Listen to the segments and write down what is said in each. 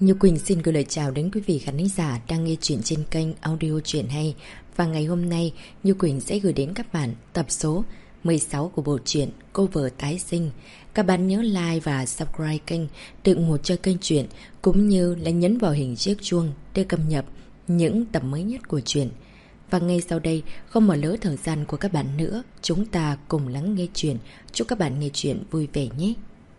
Như Quỳnh xin gửi lời chào đến quý vị khán giả đang nghe chuyện trên kênh audio Chuyện Hay. Và ngày hôm nay, Như Quỳnh sẽ gửi đến các bạn tập số 16 của bộ truyện Cô Vợ Tái Sinh. Các bạn nhớ like và subscribe kênh để ủng hộ cho kênh truyện, cũng như là nhấn vào hình chiếc chuông để cập nhật những tập mới nhất của truyện. Và ngay sau đây, không bỏ lỡ thời gian của các bạn nữa, chúng ta cùng lắng nghe truyện. Chúc các bạn nghe truyện vui vẻ nhé.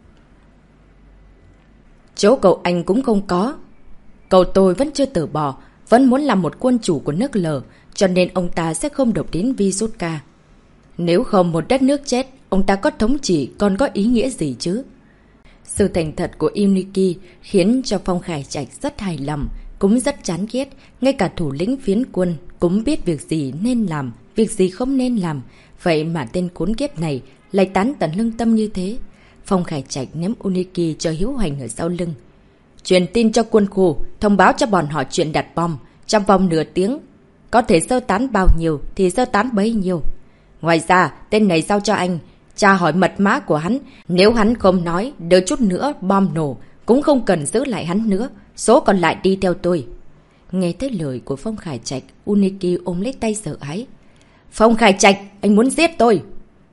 Chỗ cậu anh cũng không có. Cậu tôi vẫn chưa từ bỏ, vẫn muốn làm một quân chủ của nước lờ, cho nên ông ta sẽ không đụng đến Vizhutka. Nếu không một đất nước chết, ông ta có thống trị còn có ý nghĩa gì chứ? Sự thành thật của Uniki khiến cho Phong Khải Trạch rất hài lòng, cũng rất chán ghét. Ngay cả thủ lĩnh phiến quân cũng biết việc gì nên làm, việc gì không nên làm. Vậy mà tên khốn kiếp này lại tán tận lương tâm như thế. Phong Khải Trạch ném Uniki cho Hiếu Hành ở sau lưng. Truyền tin cho quân khu, thông báo cho bọn họ chuyện đặt bom. Trong vòng nửa tiếng, có thể sơ tán bao nhiêu thì sơ tán bấy nhiêu. Ngoài ra, tên này giao cho anh. Tra hỏi mật mã của hắn. Nếu hắn không nói, đợi chút nữa bom nổ, cũng không cần giữ lại hắn nữa. Số còn lại đi theo tôi. Nghe thấy lời của Phong Khải Trạch, Uniki ôm lấy tay sợ hãi. Phong Khải Trạch, anh muốn giết tôi.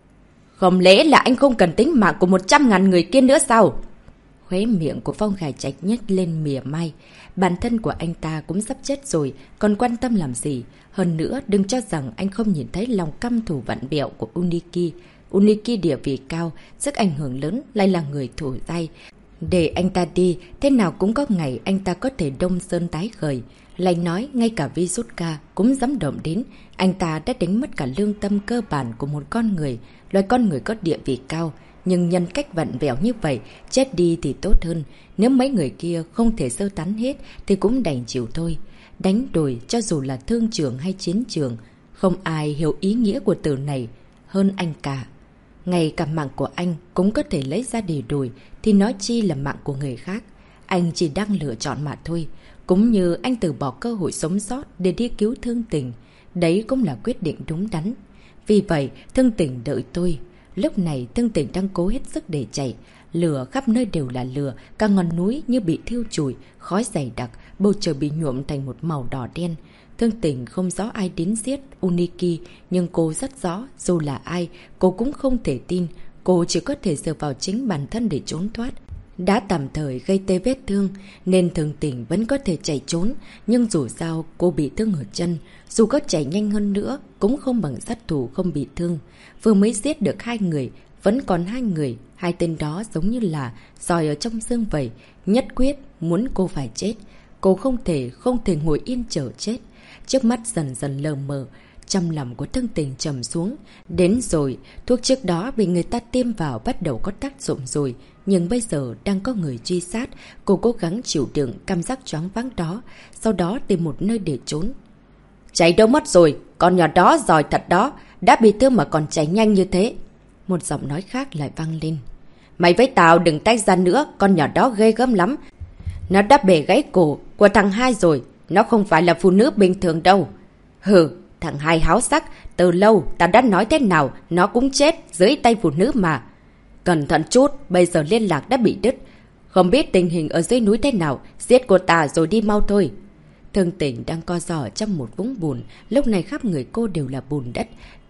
Không lẽ là anh không cần tính mạng của 100.000 người kia nữa sao? Khóe miệng của Phong Khải Trạch nhếch lên mỉa mai. Bản thân của anh ta cũng sắp chết rồi, còn quan tâm làm gì? Hơn nữa, đừng cho rằng anh không nhìn thấy lòng căm thù vặn vẹo của Uniki. Uniki địa vị cao, sức ảnh hưởng lớn, lại là người thủ tay. Để anh ta đi, thế nào cũng có ngày anh ta có thể đông sơn tái khởi. Lại nói, ngay cả Vizhutka cũng dám động đến. Anh ta đã đánh mất cả lương tâm cơ bản của một con người, loài con người có địa vị cao. Nhưng nhân cách vặn vẹo như vậy, chết đi thì tốt hơn. Nếu mấy người kia không thể sơ tán hết thì cũng đành chịu thôi. Đánh đổi cho dù là thương trường hay chiến trường, không ai hiểu ý nghĩa của từ này hơn anh cả. Ngay cả mạng của anh cũng có thể lấy ra để đổi, thì nói chi là mạng của người khác. Anh chỉ đang lựa chọn mà thôi. Cũng như anh từ bỏ cơ hội sống sót để đi cứu Thương Tình. Đấy cũng là quyết định đúng đắn. Vì vậy, Thương Tình đợi tôi. Lúc này Thương Tình đang cố hết sức để chạy. Lửa khắp nơi đều là lửa, cả ngọn núi như bị thiêu chùi, khói dày đặc, bầu trời bị nhuộm thành một màu đỏ đen. Thương Tình không rõ ai đến giết Uniki, nhưng cô rất rõ, dù là ai, cô cũng không thể tin. Cô chỉ có thể dựa vào chính bản thân để trốn thoát. Đã tạm thời gây tê vết thương, nên Thương Tình vẫn có thể chạy trốn, nhưng dù sao cô bị thương ở chân, dù có chạy nhanh hơn nữa, cũng không bằng sát thủ không bị thương. Vừa mới giết được 2 người, vẫn còn 2 người, 2 tên đó giống như là giòi ở trong xương vậy, nhất quyết muốn cô phải chết. Cô không thể ngồi yên chờ chết. Trước mắt dần dần lờ mờ, trong lòng của Thương Tình trầm xuống. Đến rồi, thuốc trước đó bị người ta tiêm vào bắt đầu có tác dụng rồi, nhưng bây giờ đang có người truy sát. Cô cố gắng chịu đựng cảm giác choáng váng đó, sau đó tìm một nơi để trốn. Chạy đâu mất rồi, con nhỏ đó giỏi thật đó, đã bị thương mà còn chạy nhanh như thế. Một giọng nói khác lại vang lên. Mày với tao đừng tách ra nữa, con nhỏ đó ghê gớm lắm. Nó đã bể gãy cổ của thằng Hai rồi, nó không phải là phụ nữ bình thường đâu. Hừ, thằng Hai háo sắc, từ lâu ta đã nói thế nào, nó cũng chết dưới tay phụ nữ mà. Cẩn thận chút, bây giờ liên lạc đã bị đứt. Không biết tình hình ở dưới núi thế nào, giết cô ta rồi đi mau thôi. Thương Tình đang co giò trong một vũng bùn, lúc này khắp người cô đều là bùn đất.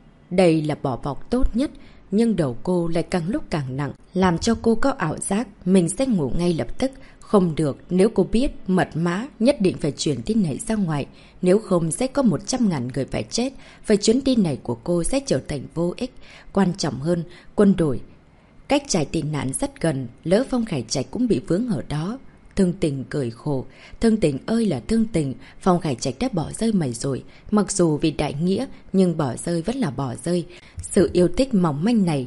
Đây là bỏ bọc tốt nhất, nhưng đầu cô lại càng lúc càng nặng, làm cho cô có ảo giác mình sẽ ngủ ngay lập tức. Không được, nếu cô biết mật mã nhất định phải chuyển tin này ra ngoài, nếu không sẽ có 100.000 người phải chết, vậy chuyến tin này của cô sẽ trở thành vô ích. Quan trọng hơn, quân đội cách trại tị nạn rất gần, lỡ Phong Khải Trạch cũng bị vướng ở đó. Thương Tình cười khổ. Thương Tình ơi là Thương Tình, Phong Khải Trạch đã bỏ rơi mày rồi. Mặc dù vì đại nghĩa, nhưng bỏ rơi vẫn là bỏ rơi. Sự yêu thích mỏng manh này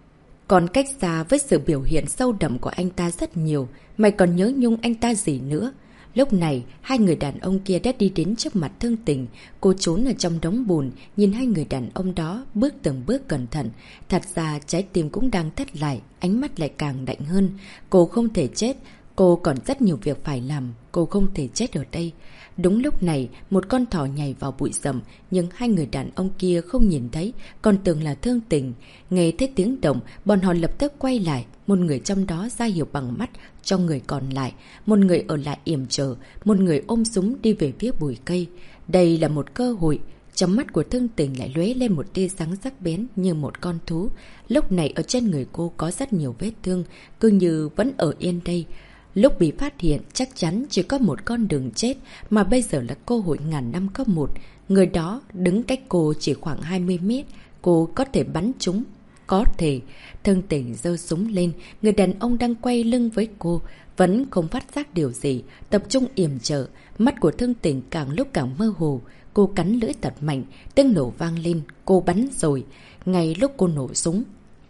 còn cách xa với sự biểu hiện sâu đậm của anh ta rất nhiều. Mày còn nhớ nhung anh ta gì nữa? Lúc này, 2 người đàn ông kia đã đi đến trước mặt Thương Tình. Cô trốn ở trong đống bùn, nhìn 2 người đàn ông đó bước từng bước cẩn thận. Thật ra trái tim cũng đang thắt lại, ánh mắt lại càng lạnh hơn. Cô không thể chết. Cô còn rất nhiều việc phải làm, cô không thể chết ở đây. Đúng lúc này, một con thỏ nhảy vào bụi rậm, nhưng hai người đàn ông kia không nhìn thấy, còn tưởng là Thương Tình. Nghe thấy tiếng động, bọn họ lập tức quay lại, một người trong đó ra hiệu bằng mắt cho người còn lại, một người ở lại yểm trợ, một người ôm súng đi về phía bụi cây. Đây là một cơ hội. Trong mắt của Thương Tình lại lóe lên một tia sáng sắc bén như một con thú. Lúc này ở trên người cô có rất nhiều vết thương, cứ như vẫn ở yên đây. Lúc bị phát hiện chắc chắn chỉ có một con đường chết, mà bây giờ là cơ hội ngàn năm có một. Người đó đứng cách cô chỉ khoảng 20 mét, cô có thể bắn chúng. Có thể. Thương Tình giơ súng lên, người đàn ông đang quay lưng với cô, vẫn không phát giác điều gì, tập trung yểm trợ. Mắt của Thương Tình càng lúc càng mơ hồ. Cô cắn lưỡi thật mạnh, tiếng nổ vang lên, cô bắn rồi. Ngay lúc cô nổ súng,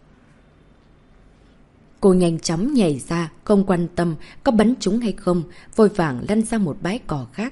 cô nhanh chóng nhảy ra, không quan tâm có bắn trúng hay không, vội vàng lăn sang một bãi cỏ khác.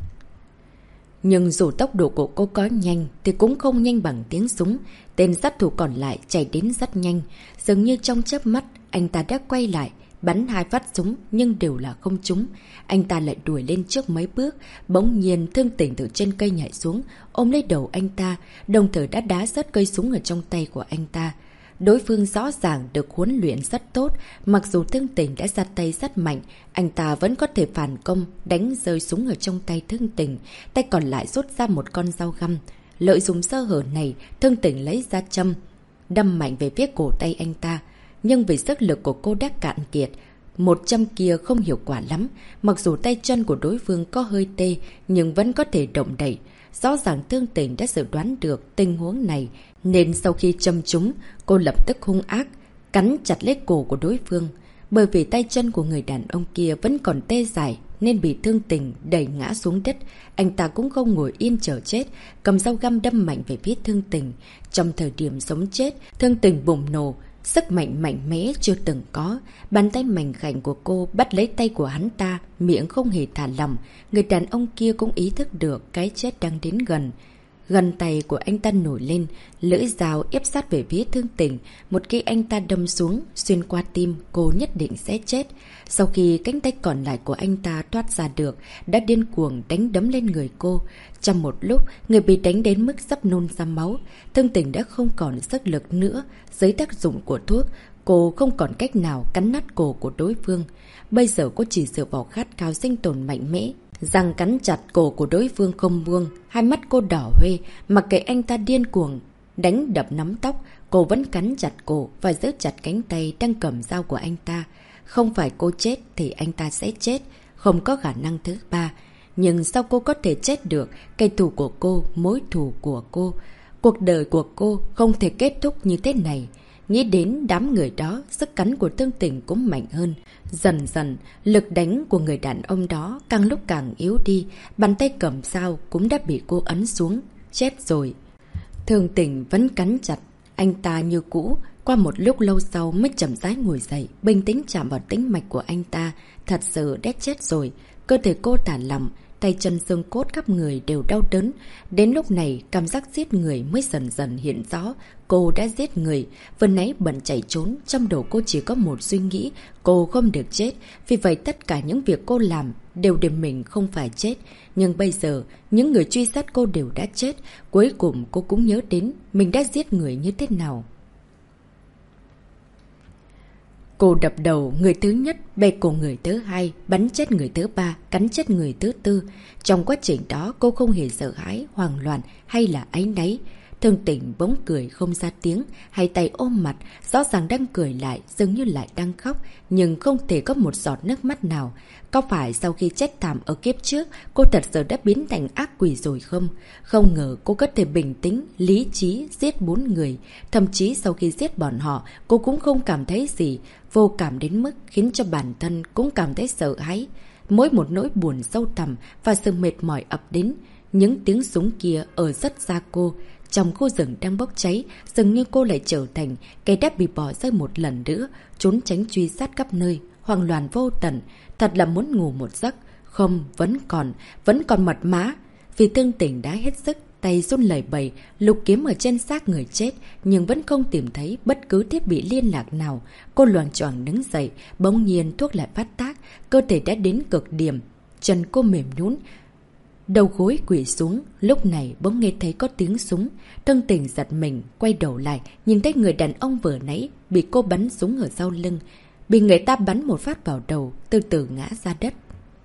Nhưng dù tốc độ của cô có nhanh thì cũng không nhanh bằng tiếng súng. Tên sát thủ còn lại chạy đến rất nhanh, dường như trong chớp mắt anh ta đã quay lại, bắn 2 phát súng nhưng đều là không trúng. Anh ta lại đuổi lên trước mấy bước, bỗng nhiên Thương Tình từ trên cây nhảy xuống, ôm lấy đầu anh ta, đồng thời đã đá rớt cây súng ở trong tay của anh ta. Đối phương rõ ràng được huấn luyện rất tốt, mặc dù Thương Tình đã ra tay rất mạnh, anh ta vẫn có thể phản công, đánh rơi súng ở trong tay Thương Tình, tay còn lại rút ra một con dao găm. Lợi dụng sơ hở này, Thương Tình lấy ra châm, đâm mạnh về phía cổ tay anh ta. Nhưng vì sức lực của cô đã cạn kiệt, một châm kia không hiệu quả lắm, mặc dù tay chân của đối phương có hơi tê, nhưng vẫn có thể động đậy. Rõ ràng Thương Tình đã dự đoán được tình huống này, nên sau khi châm trúng, cô lập tức hung ác, cắn chặt lấy cổ của đối phương. Bởi vì tay chân của người đàn ông kia vẫn còn tê dại, nên bị Thương Tình đẩy ngã xuống đất. Anh ta cũng không ngồi yên chờ chết, cầm dao găm đâm mạnh về phía Thương Tình. Trong thời điểm sống chết, Thương Tình bùng nổ, sức mạnh mạnh mẽ chưa từng có. Bàn tay mảnh khảnh của cô bắt lấy tay của hắn ta, miệng không hề thả lỏng. Người đàn ông kia cũng ý thức được cái chết đang đến gần. Gần tay của anh ta nổi lên, lưỡi dao ép sát về phía Thương Tình. Một khi anh ta đâm xuống, xuyên qua tim, cô nhất định sẽ chết. Sau khi cánh tay còn lại của anh ta thoát ra được, đã điên cuồng đánh đấm lên người cô. Trong một lúc, người bị đánh đến mức sắp nôn ra máu. Thương Tình đã không còn sức lực nữa. Dưới tác dụng của thuốc, cô không còn cách nào cắn nát cổ của đối phương. Bây giờ cô chỉ dựa vào khát khao sinh tồn mạnh mẽ. Răng cắn chặt cổ của đối phương không buông, hai mắt cô đỏ hoe, mặc kệ anh ta điên cuồng đánh đập nắm tóc, cô vẫn cắn chặt cổ và giữ chặt cánh tay đang cầm dao của anh ta. Không phải cô chết thì anh ta sẽ chết, không có khả năng thứ ba. Nhưng sao cô có thể chết được? Cây thù của cô, mối thù của cô, cuộc đời của cô không thể kết thúc như thế này. Nghĩ đến đám người đó, sức cắn của Thương Tình cũng mạnh hơn. Dần dần, lực đánh của người đàn ông đó càng lúc càng yếu đi. Bàn tay cầm dao cũng đã bị cô ấn xuống. Chết rồi. Thương Tình vẫn cắn chặt anh ta như cũ. Qua một lúc lâu sau mới chậm rãi ngồi dậy, bình tĩnh chạm vào tĩnh mạch của anh ta. Thật sự đã chết rồi. Cơ thể cô thả lỏng, tay chân xương cốt khắp người đều đau đớn. Đến lúc này, cảm giác giết người mới dần dần hiện rõ. Cô đã giết người. Vừa nãy bận chạy trốn, trong đầu cô chỉ có một suy nghĩ, cô không được chết. Vì vậy tất cả những việc cô làm đều để mình không phải chết. Nhưng bây giờ, những người truy sát cô đều đã chết. Cuối cùng cô cũng nhớ đến mình đã giết người như thế nào. Cô đập đầu người thứ nhất, bẻ cổ người thứ hai, bắn chết người thứ ba, cắn chết người thứ tư. Trong quá trình đó cô không hề sợ hãi, hoảng loạn hay là áy náy. Thương Tình bỗng cười không ra tiếng, hai tay ôm mặt, rõ ràng đang cười lại, dường như lại đang khóc, nhưng không thể có một giọt nước mắt nào. Có phải sau khi chết thảm ở kiếp trước, cô thật sự đã biến thành ác quỷ rồi không? Không ngờ cô có thể bình tĩnh, lý trí giết 4 người. Thậm chí sau khi giết bọn họ, cô cũng không cảm thấy gì, vô cảm đến mức khiến cho bản thân cũng cảm thấy sợ hãi. Mỗi một nỗi buồn sâu thẳm và sự mệt mỏi ập đến. Những tiếng súng kia ở rất xa cô. Trong khu rừng đang bốc cháy, dường như cô lại trở thành kẻ đã bị bỏ rơi một lần nữa, trốn tránh truy sát khắp nơi, hoang loạn vô tận. Thật là muốn ngủ một giấc. Không, vẫn còn mật mã. Vì Thương Tình đã hết sức, tay run lẩy bẩy, lục kiếm ở trên xác người chết, nhưng vẫn không tìm thấy bất cứ thiết bị liên lạc nào. Cô loạng choạng đứng dậy, bỗng nhiên thuốc lại phát tác, cơ thể đã đến cực điểm. Chân cô mềm nhũn, đầu gối quỳ xuống, lúc này bỗng nghe thấy có tiếng súng. Thân tình giật mình, quay đầu lại, nhìn thấy người đàn ông vừa nãy bị cô bắn súng ở sau lưng. Bị người ta bắn một phát vào đầu, từ từ ngã ra đất.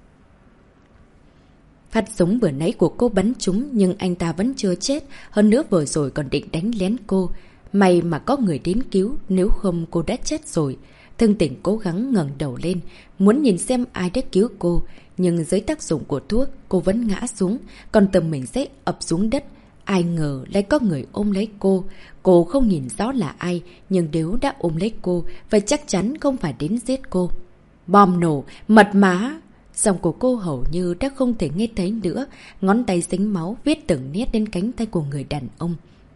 Phát súng vừa nãy của cô bắn trúng, nhưng anh ta vẫn chưa chết, hơn nữa vừa rồi còn định đánh lén cô. May mà có người đến cứu, nếu không cô đã chết rồi. Thương Tình cố gắng ngẩng đầu lên, muốn nhìn xem ai đã cứu cô, nhưng dưới tác dụng của thuốc, cô vẫn ngã xuống, còn tầm mình sẽ ập xuống đất. Ai ngờ lại có người ôm lấy cô. Cô không nhìn rõ là ai, nhưng nếu đã ôm lấy cô, vậy chắc chắn không phải đến giết cô. Bom nổ, mật mã! Giọng của cô hầu như đã không thể nghe thấy nữa, ngón tay dính máu viết từng nét lên cánh tay của người đàn ông.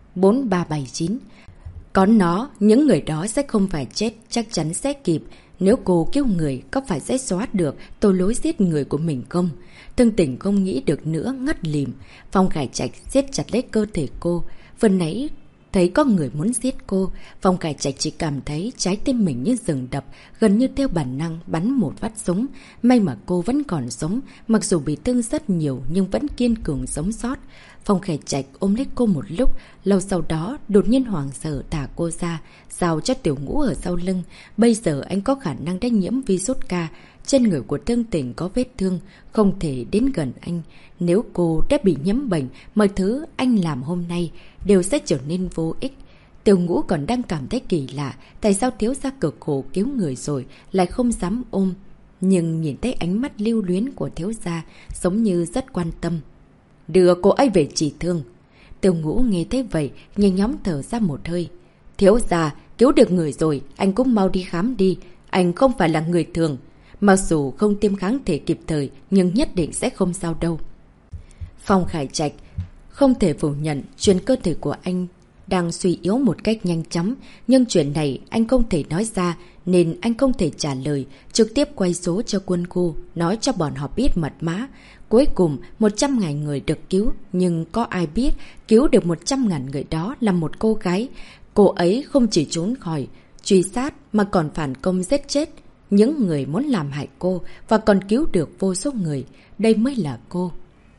4379. Có nó, những người đó sẽ không phải chết, chắc chắn sẽ kịp. Nếu cô cứu người, có phải sẽ xóa được tội lỗi giết người của mình không? Thương Tình không nghĩ được nữa, ngất lìm. Phong Khải Trạch siết chặt lấy cơ thể cô. Vừa nãy thấy có người muốn giết cô, Phong Khải Trạch chỉ cảm thấy trái tim mình như dừng đập, gần như theo bản năng bắn một phát súng. May mà cô vẫn còn sống, mặc dù bị thương rất nhiều nhưng vẫn kiên cường sống sót. Phong Khải Trạch ôm lấy cô một lúc, lâu sau đó đột nhiên hoảng sợ thả cô ra, giao cho Tiểu Ngũ ở sau lưng. Bây giờ anh có khả năng đã nhiễm virus K, trên người của Thương Tình có vết thương, không thể đến gần anh. Nếu cô đã bị nhiễm bệnh, mọi thứ anh làm hôm nay đều sẽ trở nên vô ích. Tiểu Ngũ còn đang cảm thấy kỳ lạ, tại sao thiếu gia cực khổ cứu người rồi lại không dám ôm. Nhưng nhìn thấy ánh mắt lưu luyến của thiếu gia, giống như rất quan tâm. Đưa cô ấy về trị thương. Tiểu Ngũ nghe thấy vậy, nhanh nhóm thở ra một hơi. Thiếu gia, cứu được người rồi, anh cũng mau đi khám đi. Anh không phải là người thường. Mặc dù không tiêm kháng thể kịp thời, nhưng nhất định sẽ không sao đâu. Phong Khải Trạch không thể phủ nhận chuyện cơ thể của anh đang suy yếu một cách nhanh chóng, nhưng chuyện này anh không thể nói ra nên anh không thể trả lời, trực tiếp quay số cho quân khu, nói cho bọn họ biết mật mã. Cuối cùng 100.000 người được cứu, nhưng có ai biết cứu được 100.000 người đó là một cô gái. Cô ấy không chỉ trốn khỏi truy sát mà còn phản công giết chết những người muốn làm hại cô và còn cứu được vô số người. Đây mới là cô.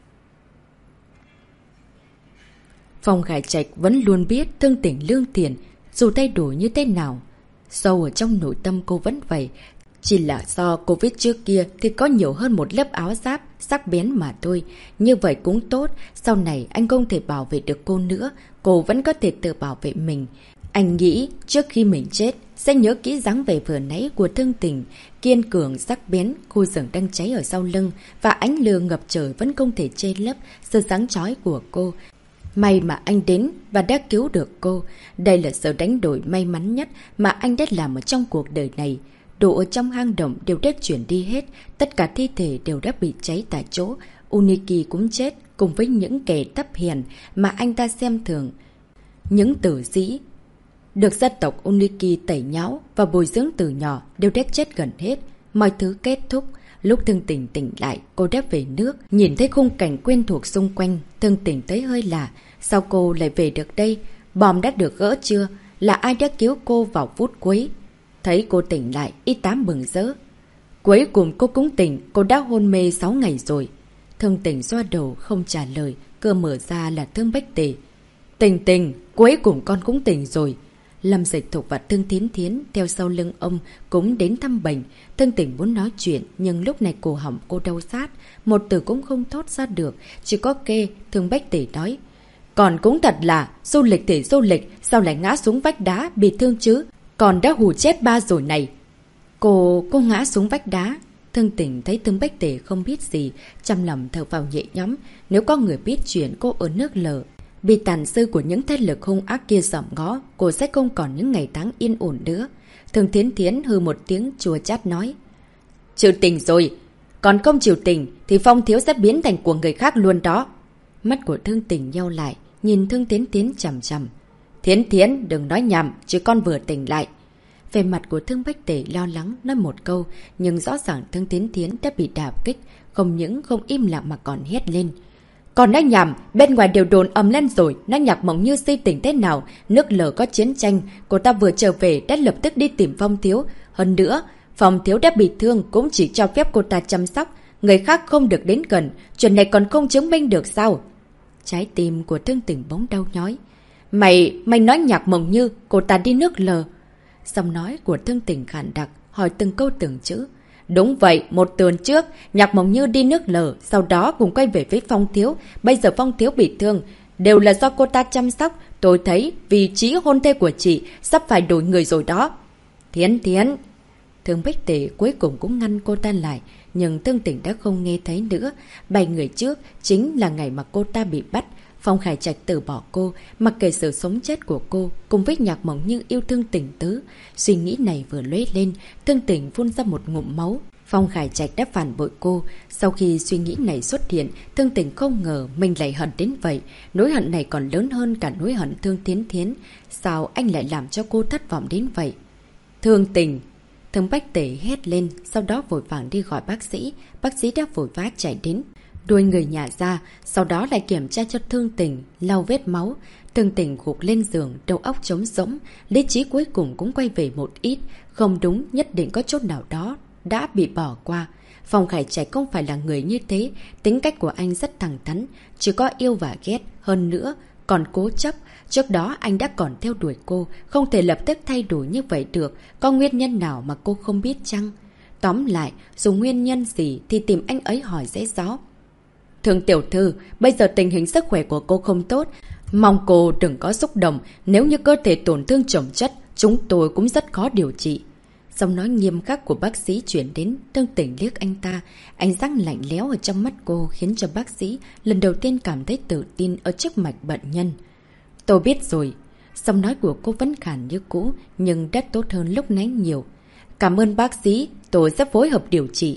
Phong Khải Trạch vẫn luôn biết Thương Tình lương thiện, dù thay đổi như thế nào. Sâu ở trong nội tâm cô vẫn vậy. Chỉ là do Covid trước kia thì có nhiều hơn một lớp áo giáp sắc bén mà thôi. Như vậy cũng tốt, sau này anh không thể bảo vệ được cô nữa, cô vẫn có thể tự bảo vệ mình. Anh nghĩ trước khi mình chết sẽ nhớ kỹ dáng vẻ vừa nãy của Thương Tình, kiên cường sắc bén, khu rừng đang cháy ở sau lưng và ánh lửa ngập trời vẫn không thể che lấp sự sáng chói của cô. May mà anh đến và đã cứu được cô. Đây là sự đánh đổi may mắn nhất mà anh đã làm ở trong cuộc đời này. Đồ ở trong hang động đều đã chuyển đi hết, tất cả thi thể đều đã bị cháy tại chỗ. Uniki cũng chết cùng với những kẻ thấp hèn mà anh ta xem thường. Những tử sĩ được gia tộc Uniki tẩy nháo và bồi dưỡng từ nhỏ đều đã chết gần hết. Mọi thứ kết thúc. Lúc Thương Tình tỉnh lại, cô đã về nước. Nhìn thấy khung cảnh quen thuộc xung quanh, Thương Tình thấy hơi lạ. Sao cô lại về được đây? Bom đã được gỡ chưa? Là ai đã cứu cô vào phút cuối? Thấy cô tỉnh lại, y tá mừng rỡ. Cuối cùng cô cũng tỉnh, cô đã hôn mê 6 ngày rồi. Thương Tình xoa đầu không trả lời, cửa mở ra là Thương Bách Tề. Tình, cuối cùng con cũng tỉnh rồi. Lâm Dịch Thục và Thương Thiến Thiến theo sau lưng ông cũng đến thăm bệnh. Thương Tình muốn nói chuyện, nhưng lúc này cổ họng cô đau sát, một từ cũng không thốt ra được, chỉ có kê. Thương Bách Tề nói, còn cũng thật là du lịch thì du lịch, sao lại ngã xuống vách đá bị thương chứ? Còn đã hù chết ba rồi này. Cô ngã xuống vách đá. Thương Tình thấy Thương Bách Tề không biết gì, trong lòng thở vào nhẹ nhõm. Nếu có người biết chuyện cô ở nước lờ, bị tàn dư của những thế lực hung ác kia dòm ngó, cô sẽ không còn những ngày tháng yên ổn nữa. Thương Thiến Thiến hư một tiếng chua chát nói, chịu tình rồi, còn không chịu tình thì Phong thiếu sẽ biến thành của người khác luôn đó. Mắt của Thương Tình nheo lại, nhìn Thương Thiến Thiến chằm chằm. Thiến đừng nói nhầm, chứ con vừa tỉnh lại. Về mặt của Thương Bách Tề lo lắng nói một câu, nhưng rõ ràng Thương Thiến Thiến đã bị đả kích, không những không im lặng mà còn hét lên. Còn nói nhảm, bên ngoài đều đồn ầm lên rồi, nói Nhạc Mộng Như si tình thế nào, nước Lở có chiến tranh, cô ta vừa trở về đã lập tức đi tìm Phong Thiếu. Hơn nữa, Phong Thiếu đã bị thương cũng chỉ cho phép cô ta chăm sóc, người khác không được đến gần, chuyện này còn không chứng minh được sao? Trái tim của Thương Tình bỗng đau nhói. Mày nói Nhạc Mộng Như, cô ta đi nước Lở. Giọng nói của Thương Tình khàn đặc, hỏi từng câu từng chữ. Đúng vậy, một tuần trước, Nhạc Mộng Như đi nước Lở, sau đó cùng quay về với Phong Thiếu. Bây giờ Phong Thiếu bị thương, đều là do cô ta chăm sóc. Tôi thấy vị trí hôn thê của chị sắp phải đổi người rồi đó. Thiến. Thương Bách Tề cuối cùng cũng ngăn cô ta lại, nhưng Thương Tình đã không nghe thấy nữa. 7 người trước chính là ngày mà cô ta bị bắt. Phong Khải Trạch từ bỏ cô, mặc kệ sự sống chết của cô, cùng với Nhạc Mộng Như yêu thương Tình tứ. Suy nghĩ này vừa lóe lên, Thương Tình phun ra một ngụm máu. Phong Khải Trạch đã phản bội cô. Sau khi suy nghĩ này xuất hiện, Thương Tình không ngờ mình lại hận đến vậy. Nỗi hận này còn lớn hơn cả nỗi hận Thương Thiến. Sao anh lại làm cho cô thất vọng đến vậy? Thương Tình! Thương Bách Tể hét lên, sau đó vội vàng đi gọi bác sĩ. Bác sĩ đã vội vã chạy đến, đuôi người nhà ra, sau đó lại kiểm tra cho Thương Tình, lau vết máu. Thương Tình gục lên giường, đầu óc trống rỗng, lý trí cuối cùng cũng quay về một ít. Không đúng, nhất định có chỗ nào đó đã bị bỏ qua. Phong Khải Trạch không phải là người như thế, tính cách của anh rất thẳng thắn, chỉ có yêu và ghét, hơn nữa còn cố chấp. Trước đó anh đã còn theo đuổi cô, không thể lập tức thay đổi như vậy được. Có nguyên nhân nào mà cô không biết chăng? Tóm lại, dù nguyên nhân gì thì tìm anh ấy hỏi dễ rõ. Thương tiểu thư, bây giờ tình hình sức khỏe của cô không tốt, mong cô đừng có xúc động. Nếu như cơ thể tổn thương chồng chất, chúng tôi cũng rất khó điều trị. Giọng nói nghiêm khắc của bác sĩ chuyển đến. Thương Tình liếc anh ta, ánh sáng lạnh lẽo ở trong mắt cô khiến cho bác sĩ lần đầu tiên cảm thấy tự tin ở trước mặt bệnh nhân. Tôi biết rồi. Giọng nói của cô vẫn khàn như cũ, nhưng đã tốt hơn lúc nãy nhiều. Cảm ơn bác sĩ, tôi sẽ phối hợp điều trị.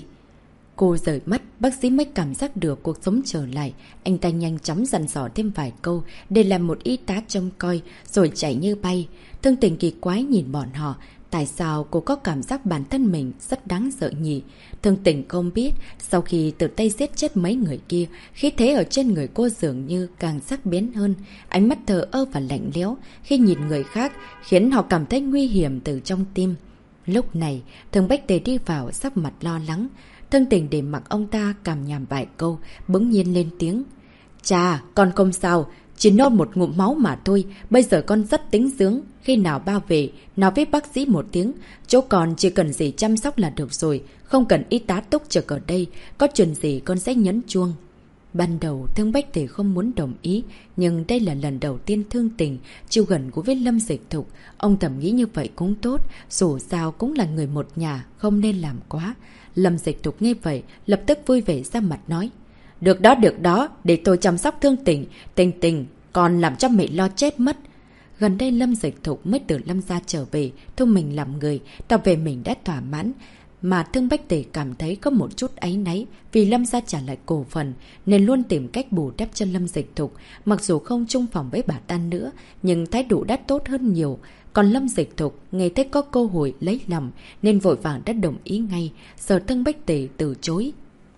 Cô rời mắt, bác sĩ mới cảm giác được cuộc sống trở lại. Anh ta nhanh chóng dặn dò thêm vài câu để làm một y tá trông coi, rồi chạy như bay. Thương Tình kỳ quái nhìn bọn họ. Tại sao cô có cảm giác bản thân mình rất đáng sợ nhỉ? Thương Tình không biết, sau khi tự tay giết chết mấy người kia, khí thế ở trên người cô dường như càng sắc bén hơn. Ánh mắt thờ ơ và lạnh lẽo khi nhìn người khác, khiến họ cảm thấy nguy hiểm từ trong tim. Lúc này, Thương Bách Tề đi vào sắc mặt lo lắng. Thương Tình để mặc ông ta cảm nhảm vài câu, bỗng nhiên lên tiếng. Chà, con không sao, chỉ nôn một ngụm máu mà thôi, bây giờ con rất tính dưỡng. Khi nào ba về, nói với bác sĩ một tiếng, chỗ con chỉ cần gì chăm sóc là được rồi, không cần y tá túc trực ở đây, có chuyện gì con sẽ nhấn chuông. Ban đầu Thương Bách Tề không muốn đồng ý, nhưng đây là lần đầu tiên Thương Tình chịu gần gũi với Lâm Dịch Thục. Ông thầm nghĩ như vậy cũng tốt, dù sao cũng là người một nhà, không nên làm quá. Lâm Dịch Thục nghe vậy, lập tức vui vẻ ra mặt nói. Được đó, để tôi chăm sóc Thương Tình. Tình, còn làm cho mẹ lo chết mất. Gần đây Lâm Dịch Thục mới từ Lâm gia trở về, thu mình làm người, tỏ về mình đã thỏa mãn. Mà Thương Bách Tề cảm thấy có một chút áy náy vì Lâm gia trả lại cổ phần, nên luôn tìm cách bù đắp cho Lâm Dịch Thục. Mặc dù không chung phòng với bà ta nữa, nhưng thái độ đã tốt hơn nhiều. Còn Lâm Dịch Thục nghe thấy có cơ hội lấy lòng, nên vội vàng đã đồng ý ngay, sợ Thương Bách Tề từ chối.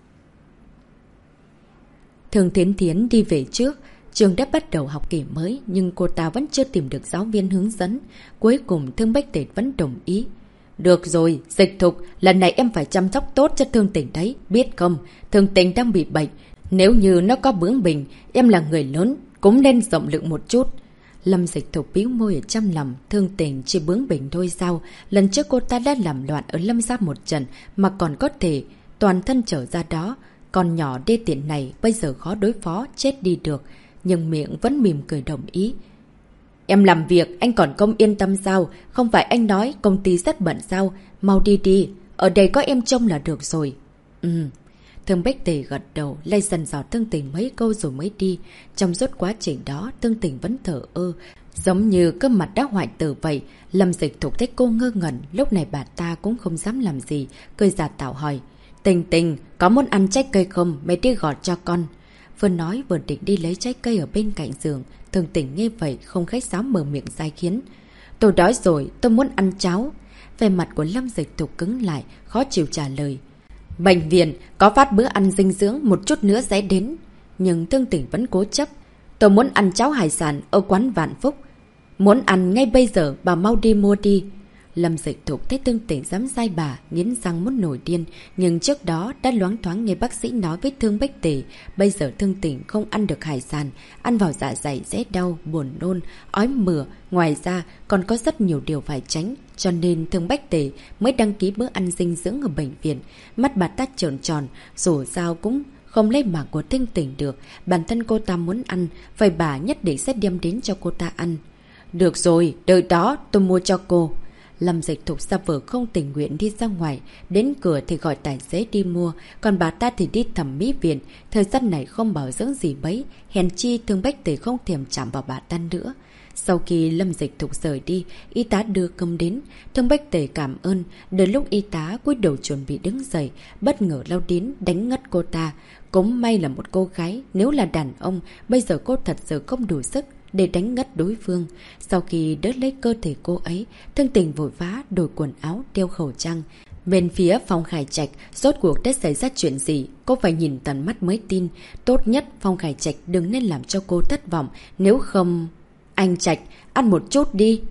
Thương Thiến đi về trước. Trường đã bắt đầu học kỳ mới, nhưng cô ta vẫn chưa tìm được giáo viên hướng dẫn. Cuối cùng Thương Bách Tề vẫn đồng ý. Được rồi, Dịch Thục, lần này em phải chăm sóc tốt cho Thương Tình đấy, biết không? Thương Tình đang bị bệnh, nếu như nó có bướng bỉnh, em là người lớn, cũng nên rộng lượng một chút. Lâm Dịch Thục bĩu môi ở trong lòng. Thương Tình chỉ bướng bỉnh thôi sao? Lần trước cô ta đã làm loạn ở Lâm gia một trận, mà còn có thể toàn thân trở ra đó. Con nhỏ đê tiện này bây giờ khó đối phó, chết đi được. Nhưng miệng vẫn mỉm cười đồng ý. Em làm việc, anh còn không yên tâm sao? Không phải anh nói công ty rất bận sao? Mau đi, ở đây có em trông là được rồi. Thương Bách Tề gật đầu, lay dần dò Thương Tình mấy câu rồi mới đi. Trong suốt quá trình đó, Thương Tình vẫn thở ơ, giống như cơ mặt đã hoại tử vậy. Lâm Dịch Thục thấy cô ngơ ngẩn, lúc này bà ta cũng không dám làm gì, cười giả tạo hỏi. Tình, có muốn ăn trái cây không? Mẹ đi gọt cho con. Vừa nói vừa định đi lấy trái cây ở bên cạnh giường. Thương Tình nghe vậy không khách sáo mở miệng dai khiến. Tôi đói rồi, tôi muốn ăn cháo. Về mặt của Lâm Dịch Thục cứng lại, khó chịu trả lời. Bệnh viện có phát bữa ăn dinh dưỡng, một chút nữa sẽ đến. nhưng Thương Tỉnh vẫn cố chấp. Tôi muốn ăn cháo hải sản ở quán Vạn Phúc. Muốn ăn ngay bây giờ, bà mau đi mua đi. Lâm Dịch Thục thấy Thương Tỉnh dám sai bà, nghiến răng muốn nổi điên. Nhưng trước đó đã loáng thoáng nghe bác sĩ nói với Thương Bách Tề. Bây giờ Thương Tỉnh không ăn được hải sản, ăn vào dạ dày dễ đau, buồn nôn, ói mửa. Ngoài ra còn có rất nhiều điều phải tránh. Cho nên Thương Bách Tề mới đăng ký bữa ăn dinh dưỡng ở bệnh viện. Mắt bà ta trợn tròn, dù sao cũng không lấy mạng của Thương Tỉnh được. Bản thân cô ta muốn ăn, vậy bà nhất định sẽ đem đến cho cô ta ăn. Được rồi, đợi đó tôi mua cho cô. Lâm Dịch Thục ra vờ không tình nguyện đi ra ngoài, đến cửa thì gọi tài xế đi mua, còn bà ta thì đi thẩm mỹ viện. Thời gian này không bảo dưỡng gì mấy, hèn chi Thương Bách Tề không thèm chạm vào bà ta nữa. Sau khi Lâm Dịch Thục rời đi, y tá đưa cơm đến. Thương Bách Tề cảm ơn. Đến lúc y tá cúi đầu chuẩn bị đứng dậy, bất ngờ lao đến đánh ngất cô ta. Cũng may là một cô gái, nếu là đàn ông, bây giờ cô thật sự không đủ sức để đánh ngất đối phương. Sau khi đỡ lấy cơ thể cô ấy, Thương Tình vội vã đổi quần áo, đeo khẩu trang. Bên phía Phong Khải Trạch, rốt cuộc đã xảy ra chuyện gì, cô phải nhìn tận mắt mới tin. Tốt nhất Phong Khải Trạch đừng nên làm cho cô thất vọng, nếu không... Anh Trạch, ăn một chút đi.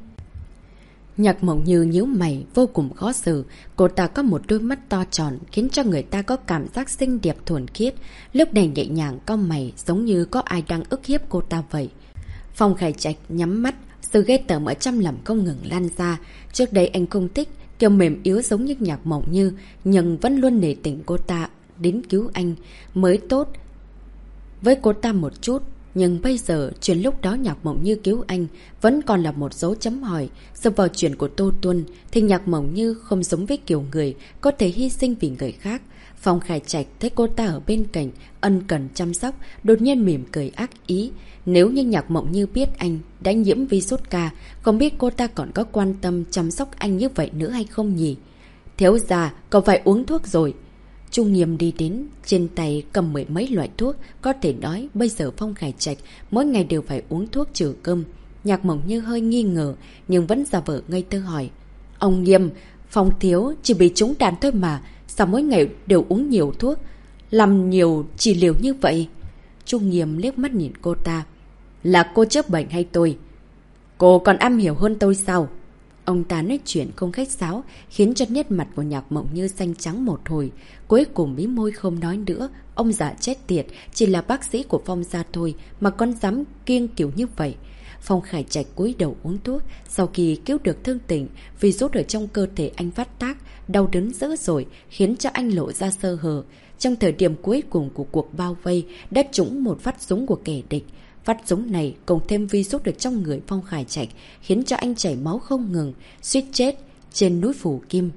Nhạc Mộng Như nhíu mày, vô cùng khó xử. Cô ta có một đôi mắt to tròn, khiến cho người ta có cảm giác xinh đẹp thuần khiết. Lúc này nhẹ nhàng cau mày, giống như có ai đang ức hiếp cô ta vậy. Phong Khải Trạch nhắm mắt, sự ghê tởm ở trong lòng không ngừng lan ra. Trước đây anh không thích kiểu mềm yếu giống như Nhạc Mộng Như, nhưng vẫn luôn nể tình cô ta đến cứu anh mới tốt với cô ta một chút. Nhưng bây giờ, chuyện lúc đó Nhạc Mộng Như cứu anh vẫn còn là một dấu chấm hỏi. Dựa vào chuyện của Tô Tuân thì Nhạc Mộng Như không giống với kiểu người có thể hy sinh vì người khác. Phong Khải Trạch thấy cô ta ở bên cạnh, ân cần chăm sóc, đột nhiên mỉm cười ác ý. Nếu như Nhạc Mộng Như biết anh đã nhiễm virus K, không biết cô ta còn có quan tâm chăm sóc anh như vậy nữa hay không nhỉ? Thiếu gia, cậu phải uống thuốc rồi. Trung Nghiêm đi đến, trên tay cầm mười mấy loại thuốc, có thể nói bây giờ Phong Khải Trạch mỗi ngày đều phải uống thuốc trừ cơm. Nhạc Mộng Như hơi nghi ngờ, nhưng vẫn giả vờ ngây thơ hỏi. Ông Nghiêm, Phong thiếu chỉ bị trúng đạn thôi mà, sao mỗi ngày đều uống nhiều thuốc, làm nhiều trị liệu như vậy? Trung Nghiêm liếc mắt nhìn cô ta. Là cô chữa bệnh hay tôi? Cô còn am hiểu hơn tôi sao? Ông ta nói chuyện không khách sáo, khiến cho nét mặt của Nhạc Mộng Như xanh trắng một hồi. Cuối cùng mí môi không nói nữa. Ông già chết tiệt, chỉ là bác sĩ của Phong gia thôi mà con dám kiêng kiểu như vậy. Phong Khải Trạch cúi đầu uống thuốc. Sau khi cứu được Thương Tình, virus ở trong cơ thể anh phát tác, đau đớn dữ dội, khiến cho anh lộ ra sơ hở. Trong thời điểm cuối cùng của cuộc bao vây, đã trúng một phát súng của kẻ địch. Phát súng này cộng thêm virus được trong người Phong Khải Trạch, khiến cho anh chảy máu không ngừng, suýt chết trên núi Phủ Kim.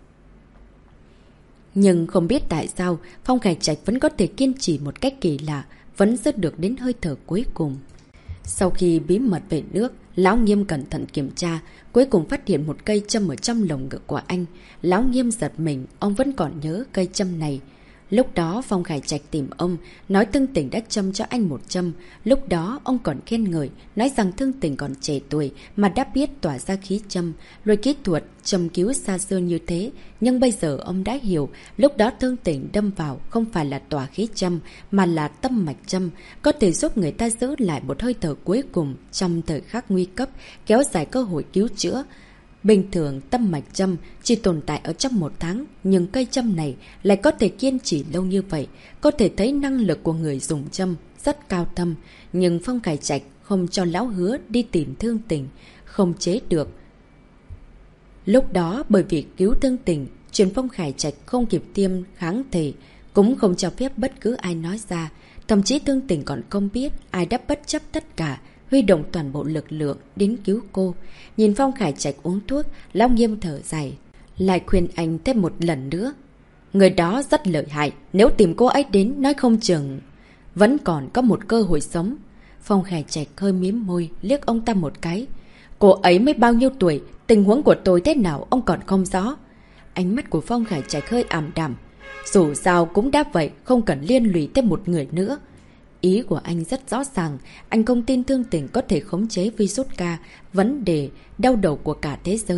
Nhưng không biết tại sao Phong Khải Trạch vẫn có thể kiên trì một cách kỳ lạ, vẫn giữ được đến hơi thở cuối cùng. Sau khi bí mật về nước, Lão Nghiêm cẩn thận kiểm tra, cuối cùng phát hiện một cây châm ở trong lồng ngực của anh. Lão Nghiêm giật mình, ông vẫn còn nhớ cây châm này. Lúc đó Phong Khải Trạch tìm ông, nói Thương Tình đã châm cho anh một châm. Lúc đó ông còn khen ngợi, nói rằng Thương Tình còn trẻ tuổi mà đã biết tỏa ra khí châm, rồi kỹ thuật châm cứu xa xưa như thế. Nhưng bây giờ ông đã hiểu, lúc đó Thương Tình đâm vào không phải là tỏa khí châm, mà là tâm mạch châm, có thể giúp người ta giữ lại một hơi thở cuối cùng trong thời khắc nguy cấp, kéo dài cơ hội cứu chữa. Bình thường tâm mạch châm chỉ tồn tại ở trong 1 tháng, nhưng cây châm này lại có thể kiên trì lâu như vậy. Có thể thấy năng lực của người dùng châm rất cao thâm. Nhưng Phong Khải Trạch không cho Lão Hứa đi tìm Thương Tình, không chế được. Lúc đó bởi vì cứu Thương Tình, chuyện Phong Khải Trạch không kịp tiêm kháng thể, cũng không cho phép bất cứ ai nói ra. Thậm chí Thương Tình còn không biết ai đã bất chấp tất cả, huy động toàn bộ lực lượng đến cứu cô. Nhìn Phong Khải Trạch uống thuốc, Lão Nghiêm thở dài, lại khuyên anh thêm một lần nữa. Người đó rất lợi hại, nếu tìm cô ấy đến nói không chừng vẫn còn có một cơ hội sống. Phong Khải Trạch hơi mím môi, liếc ông ta một cái. Cô ấy mới bao nhiêu tuổi, tình huống của tôi thế nào ông còn không rõ. Ánh mắt của Phong Khải Trạch hơi ảm đạm. Dù sao cũng đã vậy, không cần liên lụy thêm một người nữa. Ý của anh rất rõ ràng, anh không tin Thương Tình có thể khống chế virus K, vấn đề đau đầu của cả thế giới.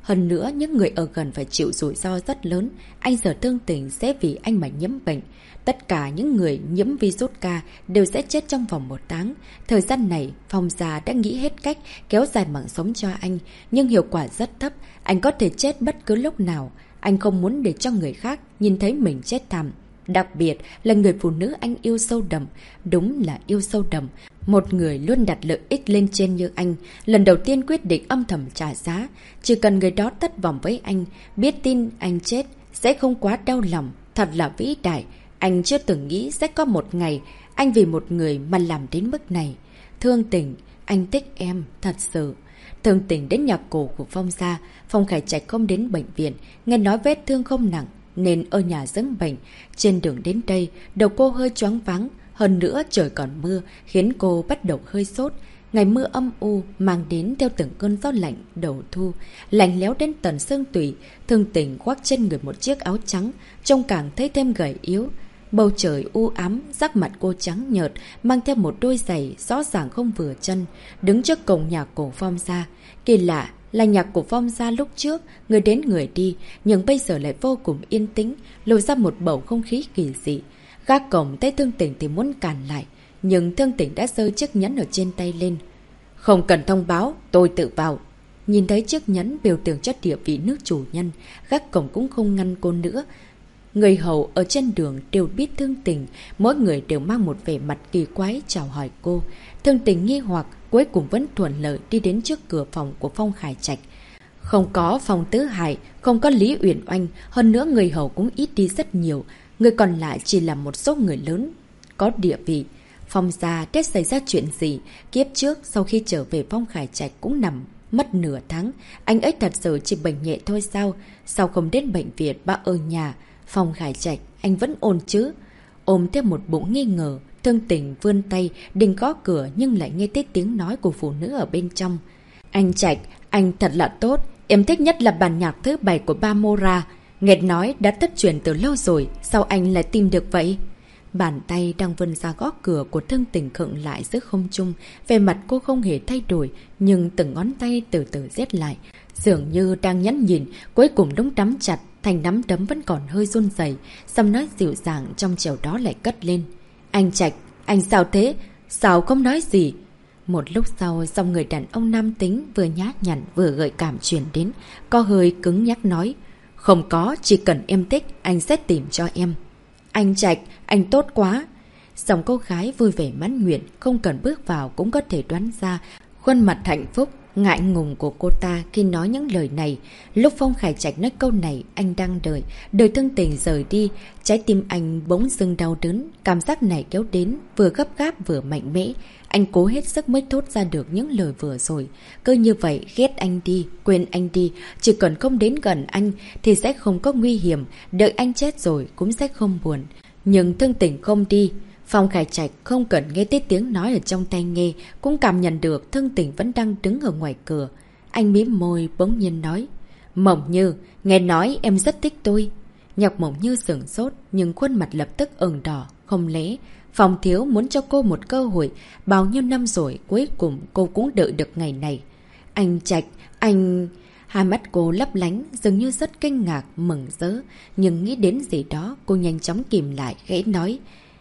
Hơn nữa, những người ở gần phải chịu rủi ro rất lớn. Anh sợ Thương Tình sẽ vì anh mà nhiễm bệnh. Tất cả những người nhiễm virus K đều sẽ chết trong vòng 1 tháng. Thời gian này, Phong gia đã nghĩ hết cách kéo dài mạng sống cho anh, nhưng hiệu quả rất thấp. Anh có thể chết bất cứ lúc nào. Anh không muốn để cho người khác nhìn thấy mình chết thảm. Đặc biệt là người phụ nữ anh yêu sâu đậm. Đúng là yêu sâu đậm. Một người luôn đặt lợi ích lên trên như anh, lần đầu tiên quyết định âm thầm trả giá. Chỉ cần người đó thất vọng với anh, biết tin anh chết, sẽ không quá đau lòng. Thật là vĩ đại. Anh chưa từng nghĩ sẽ có một ngày anh vì một người mà làm đến mức này. Thương Tình, anh thích em, thật sự. Thương Tình đến nhà cổ của Phong gia. Phong Khải Trạch không đến bệnh viện, nghe nói vết thương không nặng nên ở nhà dưỡng bệnh. Trên đường đến đây, đầu cô hơi choáng váng. Hơn nữa trời còn mưa, khiến cô bắt đầu hơi sốt. Ngày mưa âm u mang đến theo từng cơn gió lạnh đầu thu, lạnh lẽo đến tận xương tủy. Thương Tình khoác trên người một chiếc áo trắng, trông càng thấy thêm gầy yếu. Bầu trời u ám, sắc mặt cô trắng nhợt, mang theo một đôi giày rõ ràng không vừa chân, đứng trước cổng nhà cổ Phong gia. Kỳ lạ là nhà của Phong gia lúc trước, người đến người đi, nhưng bây giờ lại vô cùng yên tĩnh, lộ ra một bầu không khí kỳ dị. Gác cổng thấy Thương Tình thì muốn cản lại, nhưng Thương Tình đã giơ chiếc nhẫn ở trên tay lên. Không cần thông báo, tôi tự vào. Nhìn thấy chiếc nhẫn biểu tượng cho địa vị nước chủ nhân, gác cổng cũng không ngăn cô nữa. Người hầu ở trên đường đều biết Thương Tình, mỗi người đều mang một vẻ mặt kỳ quái chào hỏi cô. Thương Tình nghi hoặc, cuối cùng vẫn thuận lợi đi đến trước cửa phòng của Phong Khải Trạch. Không có Phong Tứ Hải, không có Lý Uyển Oanh, hơn nữa người hầu cũng ít đi rất nhiều. Người còn lại chỉ là một số người lớn có địa vị. Phong gia đã xảy ra chuyện gì? Kiếp trước sau khi trở về Phong Khải Trạch cũng nằm mất nửa tháng. Anh ấy thật sự chỉ bệnh nhẹ thôi sao? Sao không đến bệnh viện mà ở nhà? Phong Khải Trạch, anh vẫn ổn chứ? Ôm theo một bụng nghi ngờ, Thương Tình vươn tay định gõ cửa nhưng lại nghe thấy tiếng nói của phụ nữ ở bên trong. Anh Trạch, anh thật là tốt. Em thích nhất là bản nhạc thứ 7 của Ba Mora. Nghe nói đã thất truyền từ lâu rồi, sao anh lại tìm được vậy? Bàn tay đang vươn ra gõ cửa của Thương Tình khựng lại giữa không trung. Về mặt cô không hề thay đổi, nhưng từng ngón tay từ từ giết lại. Dường như đang nhẫn nhìn, cuối cùng đống nắm chặt, thành nắm đấm vẫn còn hơi run rẩy. Xong nói dịu dàng trong chiều đó lại cất lên. Anh Trạch, anh sao thế? Sao không nói gì? Một lúc sau, dòng người đàn ông nam tính vừa nhát nhặn vừa gợi cảm truyền đến, có hơi cứng nhắc nói. Không có, chỉ cần em thích, anh sẽ tìm cho em. Anh Trạch, anh tốt quá. Dòng cô gái vui vẻ mãn nguyện, không cần bước vào cũng có thể đoán ra khuôn mặt hạnh phúc, ngại ngùng của cô ta khi nói những lời này. Lúc Phong Khải Trạch nói câu này, anh đang đợi Thương Tình rời đi. Trái tim anh bỗng dưng đau đớn, cảm giác này kéo đến, vừa gấp gáp vừa mạnh mẽ. Anh cố hết sức mới thốt ra được những lời vừa rồi. Cứ như vậy, ghét anh đi, quên anh đi, chỉ cần không đến gần anh thì sẽ không có nguy hiểm, đợi anh chết rồi cũng sẽ không buồn. Nhưng Thương Tình không đi. Phong Khải Trạch không cần nghe tới tiếng nói ở trong tai nghe, cũng cảm nhận được Thương Tình vẫn đang đứng ở ngoài cửa. Anh mím môi bỗng nhiên nói. Mộng Như, nghe nói em rất thích tôi. Nhạc Mộng Như sửng sốt, nhưng khuôn mặt lập tức ửng đỏ. Không lẽ Phong thiếu muốn cho cô một cơ hội, bao nhiêu năm rồi cuối cùng cô cũng đợi được ngày này. Anh Trạch, anh... Hai mắt cô lấp lánh, dường như rất kinh ngạc, mừng rỡ. Nhưng nghĩ đến gì đó, cô nhanh chóng kìm lại, khẽ nói.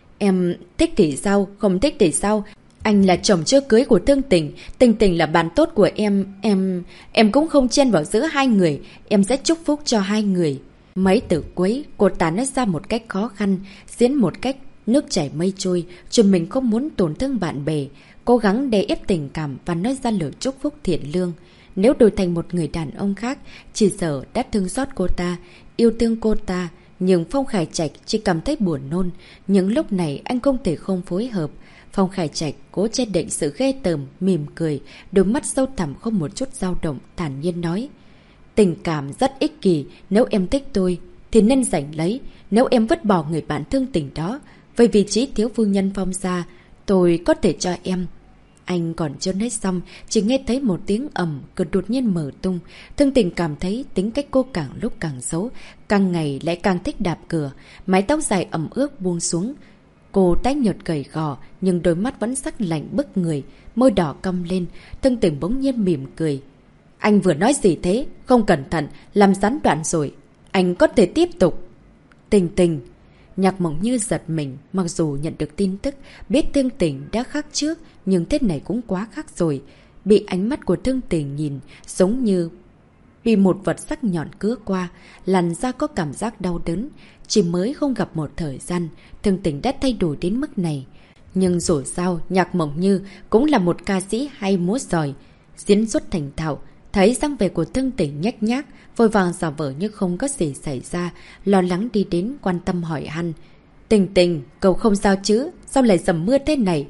Em thích thì sao, không thích thì sao? Anh là chồng chưa cưới của Thương Tình, Tình Tình là bạn tốt của em cũng không chen vào giữa hai người, em sẽ chúc phúc cho hai người. Mấy từ cuối, cô ta nói ra một cách khó khăn, diễn một cách nước chảy mây trôi, chứ mình không muốn tổn thương bạn bè, cố gắng đè ép tình cảm và nói ra lời chúc phúc thiện lương. Nếu đổi thành một người đàn ông khác, chỉ sợ đã thương xót cô ta, yêu thương cô ta. Nhưng Phong Khải Trạch chỉ cảm thấy buồn nôn. Nhưng lúc này anh không thể không phối hợp. Phong Khải Trạch cố che đậy sự ghê tởm, mỉm cười, đôi mắt sâu thẳm không một chút dao động, thản nhiên nói. Tình cảm rất ích kỷ, nếu em thích tôi thì nên giành lấy. Nếu em vứt bỏ người bạn thương tình đó, về vị trí thiếu phu nhân Phong gia, tôi có thể cho em. Anh còn chưa nói xong, chỉ nghe thấy một tiếng ầm, cửa đột nhiên mở tung. Thương Tình cảm thấy tính cách cô càng lúc càng xấu, càng ngày lại càng thích đạp cửa. Mái tóc dài ẩm ướt buông xuống. Cô tái nhợt gầy gò, nhưng đôi mắt vẫn sắc lạnh bức người, môi đỏ cong lên. Thương Tình bỗng nhiên mỉm cười. Anh vừa nói gì thế? Không cẩn thận, làm gián đoạn rồi. Anh có thể tiếp tục. Tình tình. Nhạc Mộng Như giật mình, mặc dù nhận được tin tức, biết Thương Tình đã khác trước, nhưng thế này cũng quá khác rồi. Bị ánh mắt của Thương Tình nhìn, giống như bị một vật sắc nhọn cứa qua, làn da có cảm giác đau đớn. Chỉ mới không gặp một thời gian, Thương Tình đã thay đổi đến mức này. Nhưng dù sao, Nhạc Mộng Như cũng là một ca sĩ hay múa giỏi, diễn xuất thành thạo. Thấy dáng vẻ của Thương Tình nhếch nhác, vội vàng giả vờ như không có gì xảy ra, lo lắng đi đến quan tâm hỏi han. Tình Tình, cậu không sao chứ? Sao lại dầm mưa thế này?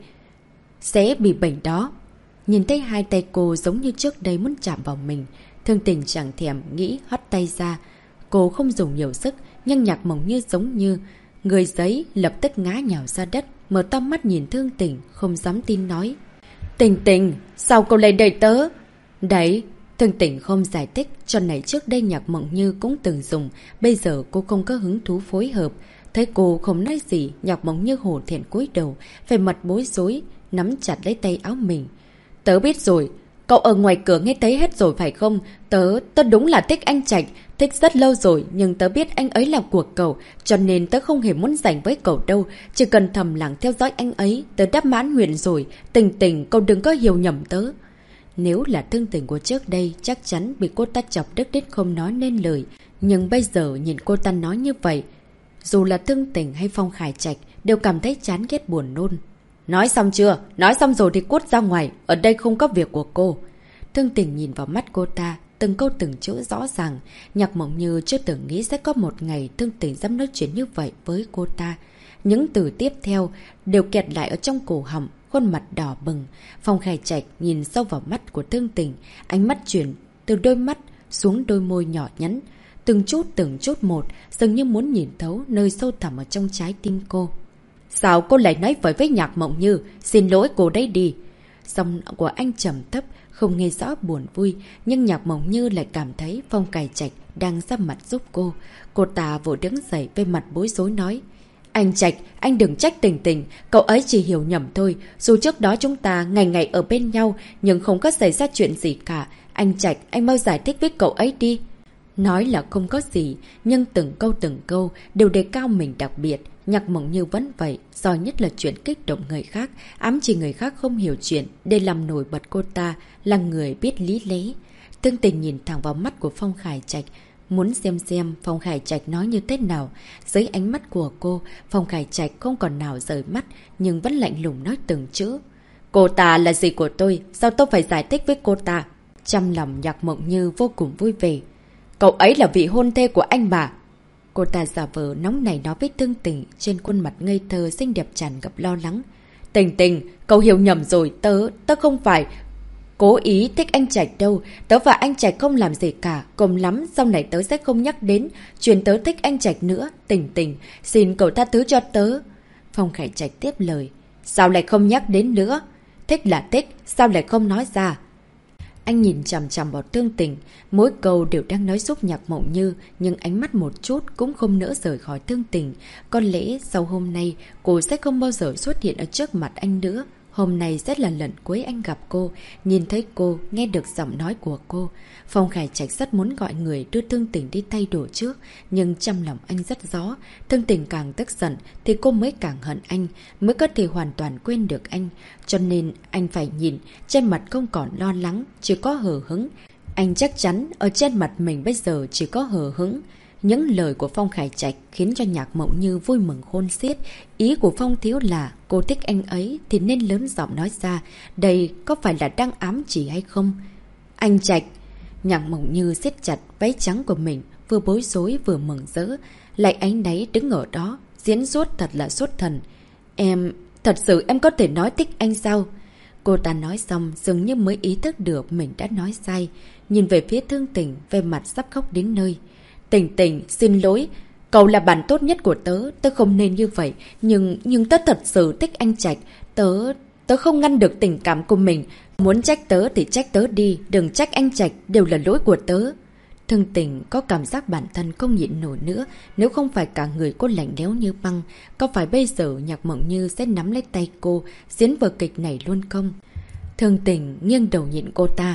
Sẽ bị bệnh đó. Nhìn thấy hai tay cô giống như trước đây muốn chạm vào mình, Thương Tình chẳng thèm nghĩ hất tay ra. Cô không dùng nhiều sức, nhưng Nhạc Mộng Như giống như người giấy lập tức ngã nhào ra đất, mở to mắt nhìn Thương Tình, không dám tin nói. Tình Tình, sao cô lại đẩy tớ? Đấy, Thương Tình không giải thích, cho này trước đây Nhạc Mộng Như cũng từng dùng, bây giờ cô không có hứng thú phối hợp. Thấy cô không nói gì, Nhạc Mộng Như hổ thẹn cúi đầu, vẻ mặt bối rối, nắm chặt lấy tay áo mình. Tớ biết rồi, cậu ở ngoài cửa nghe thấy hết rồi phải không? Tớ đúng là thích anh Trạch, thích rất lâu rồi, nhưng tớ biết anh ấy là của cậu, cho nên tớ không hề muốn giành với cậu đâu. Chỉ cần thầm lặng theo dõi anh ấy, tớ đã mãn nguyện rồi. Tình Tình, cậu đừng có hiểu nhầm tớ. Nếu là Thương Tình của trước đây, chắc chắn bị cô ta chọc đứt đít không nói nên lời. Nhưng bây giờ nhìn cô ta nói như vậy, dù là Thương Tình hay Phong Khải Trạch đều cảm thấy chán ghét buồn nôn. Nói xong chưa? Nói xong rồi thì cút ra ngoài, ở đây không có việc của cô. Thương Tình nhìn vào mắt cô ta, từng câu từng chữ rõ ràng. Nhạc Mộng Như chưa từng nghĩ sẽ có một ngày Thương Tình dám nói chuyện như vậy với cô ta. Những từ tiếp theo đều kẹt lại ở trong cổ họng, khuôn mặt đỏ bừng. Phong Khải Trạch nhìn sâu vào mắt của Thương Tình, ánh mắt chuyển từ đôi mắt xuống đôi môi nhỏ nhắn, từng chút một, dường như muốn nhìn thấu nơi sâu thẳm ở trong trái tim cô. Sao cô lại nói với Nhạc Mộng Như? Xin lỗi cô đấy đi. Giọng của anh trầm thấp, không nghe rõ buồn vui, nhưng Nhạc Mộng Như lại cảm thấy Phong Khải Trạch đang ra mặt giúp cô. Cô ta vội đứng dậy với mặt bối rối nói. Anh Trạch, anh đừng trách Tình Tình, cậu ấy chỉ hiểu nhầm thôi. Dù trước đó chúng ta ngày ngày ở bên nhau, nhưng không có xảy ra chuyện gì cả. Anh Trạch, anh mau giải thích với cậu ấy đi. Nói là không có gì, nhưng từng câu đều đề cao mình đặc biệt. Nhạc Mộng Như vẫn vậy, giỏi nhất là chuyện kích động người khác, ám chỉ người khác không hiểu chuyện, để làm nổi bật cô ta là người biết lý lẽ. Thương Tình nhìn thẳng vào mắt của Phong Khải Trạch, muốn xem Phong Khải Trạch nói như thế nào. Dưới ánh mắt của cô, Phong Khải Trạch không còn nào rời mắt, nhưng vẫn lạnh lùng nói từng chữ. Cô ta là gì của tôi? Sao tôi phải giải thích với cô ta? Trong lòng Nhạc Mộng Như vô cùng vui vẻ. Cậu ấy là vị hôn thê của anh bà. Cô ta giả vờ nóng nảy nói với Thương Tình, trên khuôn mặt ngây thơ xinh đẹp tràn ngập lo lắng. Tình Tình, cậu hiểu nhầm rồi, tớ không phải cố ý thích anh Trạch đâu. Tớ và anh Trạch không làm gì cả, cùng lắm sau này tớ sẽ không nhắc đến chuyện tớ thích anh Trạch nữa. Tình Tình, xin cậu tha thứ cho tớ. Phong Khải Trạch tiếp lời. Sao lại không nhắc đến nữa? Thích là thích, sao lại không nói ra? Anh nhìn chằm chằm vào Thương Tình, mỗi câu đều đang nói giúp Nhạc Mộng Như, nhưng ánh mắt một chút cũng không nỡ rời khỏi Thương Tình. Có lẽ sau hôm nay, cô sẽ không bao giờ xuất hiện ở trước mặt anh nữa. Hôm nay sẽ là lần cuối anh gặp cô, nhìn thấy cô, nghe được giọng nói của cô. Phong Khải Trạch rất muốn gọi người đưa Thương Tình đi thay đồ trước, nhưng trong lòng anh rất rõ, Thương Tình càng tức giận thì cô mới càng hận anh, mới có thể hoàn toàn quên được anh. Cho nên anh phải nhìn, trên mặt không còn lo lắng, chỉ có hờ hững. Anh chắc chắn ở trên mặt mình bây giờ chỉ có hờ hững. Những lời của Phong Khải Trạch khiến cho Nhạc Mộng Như vui mừng khôn xiết. Ý của Phong thiếu là cô thích anh ấy thì nên lớn giọng nói ra. Đây có phải là đang ám chỉ hay không? Anh Trạch! Nhạc Mộng Như siết chặt váy trắng của mình, vừa bối rối vừa mừng rỡ. Lại áy náy đứng ở đó, diễn xuất thật là xuất thần. Thật sự em có thể nói thích anh sao? Cô ta nói xong dường như mới ý thức được mình đã nói sai. Nhìn về phía Thương Tình, về mặt sắp khóc đến nơi. Tình Tình, xin lỗi. Cậu là bạn tốt nhất của tớ, tớ không nên như vậy. Nhưng tớ thật sự thích anh Trạch. Tớ không ngăn được tình cảm của mình. Muốn trách tớ thì trách tớ đi, đừng trách anh Trạch, đều là lỗi của tớ. Thương Tình có cảm giác bản thân không nhịn nổi nữa. Nếu không phải cả người cô lạnh lẽo như băng, có phải bây giờ Nhạc Mộng Như sẽ nắm lấy tay cô, diễn vở kịch này luôn không? Thương Tình nghiêng đầu nhìn cô ta.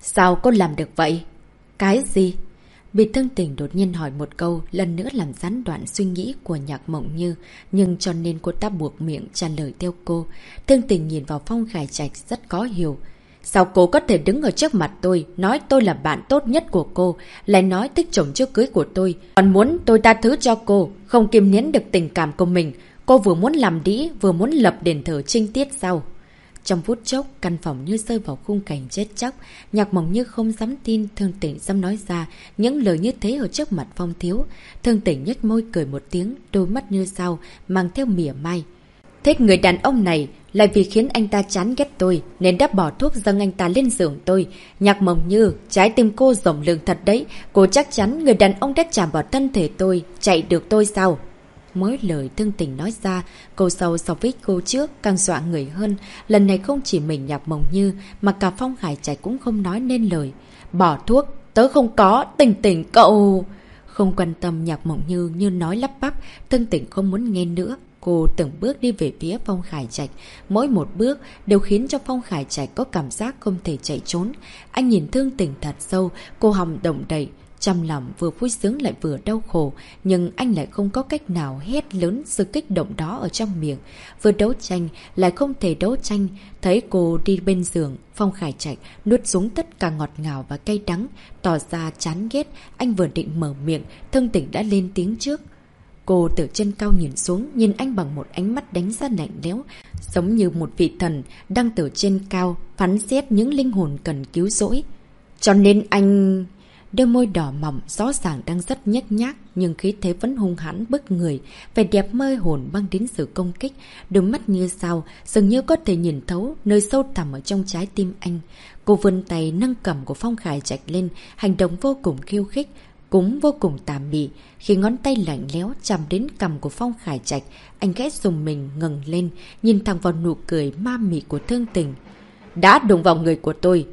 Sao cô làm được vậy? Cái gì? Bị Thương Tình đột nhiên hỏi một câu, lần nữa làm gián đoạn suy nghĩ của Nhạc Mộng Như, nhưng cho nên cô ta buộc miệng trả lời theo cô. Thương Tình nhìn vào Phong Khải Trạch rất khó hiểu. Sao cô có thể đứng ở trước mặt tôi, nói tôi là bạn tốt nhất của cô, lại nói thích chồng trước cưới của tôi, còn muốn tôi tha thứ cho cô, không kiềm nén được tình cảm của mình. Cô vừa muốn làm đĩ, vừa muốn lập đền thờ trinh tiết sao? Trong phút chốc, căn phòng như rơi vào khung cảnh chết chóc. Nhạc Mộng Như không dám tin Thương Tình dám nói ra những lời như thế ở trước mặt Phong Thiếu. Thương Tình nhếch môi cười một tiếng, đôi mắt như sao, mang theo mỉa mai. Thích người đàn ông này lại vì khiến anh ta chán ghét tôi, nên đã bỏ thuốc dâng anh ta lên giường tôi. Nhạc Mộng Như, trái tim cô rộng lượng thật đấy. Cô chắc chắn người đàn ông đã chạm vào thân thể tôi, chạy được tôi sao? Mỗi lời Thương Tình nói ra, câu sau so với câu trước càng dọa người hơn. Lần này không chỉ mình Nhạc Mộng Như, mà cả Phong Khải Trạch cũng không nói nên lời. Bỏ thuốc, tớ không có, Tình Tình cậu... Không quan tâm Nhạc Mộng Như nói lắp bắp, Thương Tình không muốn nghe nữa. Cô từng bước đi về phía Phong Khải Trạch. Mỗi một bước đều khiến cho Phong Khải Trạch có cảm giác không thể chạy trốn. Anh nhìn Thương Tình thật sâu, cô hồng động đậy. Trong lòng vừa vui sướng lại vừa đau khổ, nhưng anh lại không có cách nào hét lớn sự kích động đó ở trong miệng. Vừa đấu tranh lại không thể đấu tranh. Thấy cô đi bên giường, Phong Khải Trạch nuốt xuống tất cả ngọt ngào và cay đắng, tỏ ra chán ghét. Anh vừa định mở miệng, Thương Tình đã lên tiếng trước. Cô từ trên cao nhìn xuống, nhìn anh bằng một ánh mắt đánh giá lạnh lẽo, giống như một vị thần đang từ trên cao phán xét những linh hồn cần cứu rỗi. Cho nên anh... Đôi môi đỏ mỏng rõ ràng đang rất nhếch nhác, nhưng khí thế vẫn hung hãn bức người, vẻ đẹp mê hồn mang đến sự công kích. Đôi mắt như sao, dường như có thể nhìn thấu nơi sâu thẳm ở trong trái tim anh. Cô vươn tay nâng cằm của Phong Khải Trạch lên, hành động vô cùng khiêu khích, cũng vô cùng tà mị. Khi ngón tay lạnh lẽo chạm đến cằm của Phong Khải Trạch, anh ghét dùng mình ngẩng lên, nhìn thẳng vào nụ cười ma mị của Thương Tình. Đã đụng vào người của tôi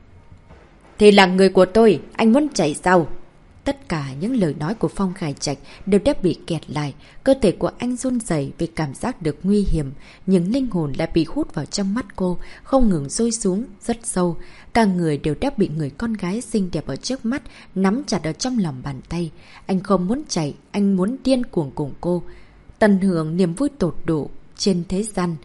thì là người của tôi, anh muốn chạy sao? Tất cả những lời nói của Phong Khải Trạch đều đã bị kẹt lại. Cơ thể của anh run rẩy vì cảm giác được nguy hiểm, nhưng linh hồn lại bị hút vào trong mắt cô, không ngừng rơi xuống rất sâu. Cả người đều đã bị người con gái xinh đẹp ở trước mắt nắm chặt ở trong lòng bàn tay. Anh không muốn chạy, anh muốn điên cuồng cùng cô, tận hưởng niềm vui tột độ trên thế gian.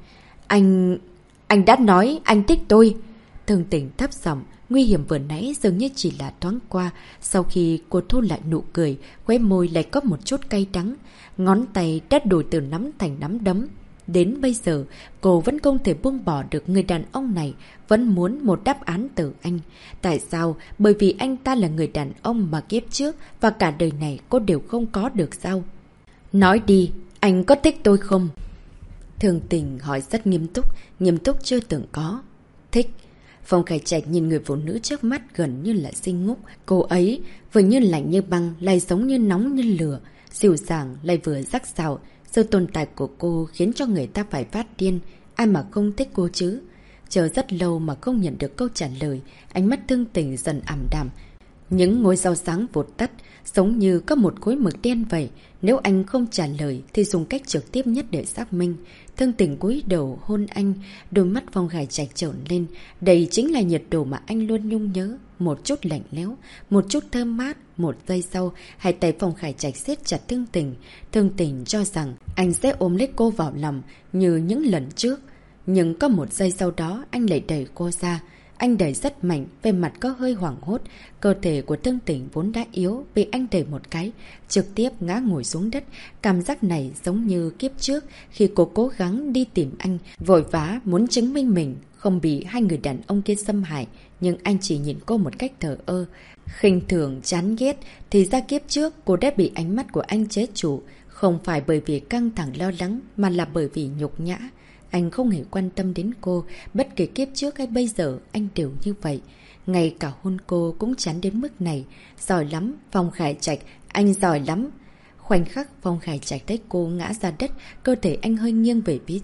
Anh đã nói anh thích tôi. Thương Tình thấp giọng. Nguy hiểm vừa nãy dường như chỉ là thoáng qua. Sau khi cô thu lại nụ cười, khóe môi lại có một chút cay đắng. Ngón tay đã đổi từ nắm thành nắm đấm. Đến bây giờ, cô vẫn không thể buông bỏ được người đàn ông này, vẫn muốn một đáp án từ anh. Tại sao? Bởi vì anh ta là người đàn ông mà kiếp trước và cả đời này cô đều không có được sao? Nói đi, anh có thích tôi không? Thương Tình hỏi rất nghiêm túc chưa từng có. Thích. Phong Khải Trạch nhìn người phụ nữ trước mắt gần như là sinh ngốc. Cô ấy vừa như lạnh như băng, lại giống như nóng như lửa, dịu dàng lại vừa rắc rào. Sự tồn tại của cô khiến cho người ta phải phát điên. Ai mà không thích cô chứ? Chờ rất lâu mà không nhận được câu trả lời, ánh mắt Thương Tình dần ảm đạm. Những ngôi sao sáng vụt tắt, giống như có một khối mực đen vậy. Nếu anh không trả lời thì dùng cách trực tiếp nhất để xác minh. Thương Tình cúi đầu hôn anh, đôi mắt Phong Khải Trạch trởn lên. Đây chính là nhiệt độ mà anh luôn nhung nhớ. Một chút lạnh lẽo, một chút thơm mát. Một giây sau, hai tay Phong Khải Trạch siết chặt Thương Tình. Thương Tình cho rằng anh sẽ ôm lấy cô vào lòng như những lần trước. Nhưng có một giây sau đó anh lại đẩy cô ra. Anh đẩy rất mạnh, về mặt có hơi hoảng hốt. Cơ thể của Thương Tình vốn đã yếu, bị anh đẩy một cái, trực tiếp ngã ngồi xuống đất. Cảm giác này giống như kiếp trước, khi cô cố gắng đi tìm anh, vội vã muốn chứng minh mình không bị hai người đàn ông kia xâm hại. Nhưng anh chỉ nhìn cô một cách thờ ơ, khinh thường, chán ghét. Thì ra kiếp trước cô đã bị ánh mắt của anh chế trụ. Không phải bởi vì căng thẳng lo lắng, mà là bởi vì nhục nhã. Anh không hề quan tâm đến cô, bất kể kiếp trước hay bây giờ anh đều như vậy. Ngay cả hôn cô cũng chán đến mức này. Giỏi lắm, Phong Khải Trạch, anh giỏi lắm. Khoảnh khắc Phong Khải Trạch thấy cô ngã ra đất, cơ thể anh hơi nghiêng về phía trước,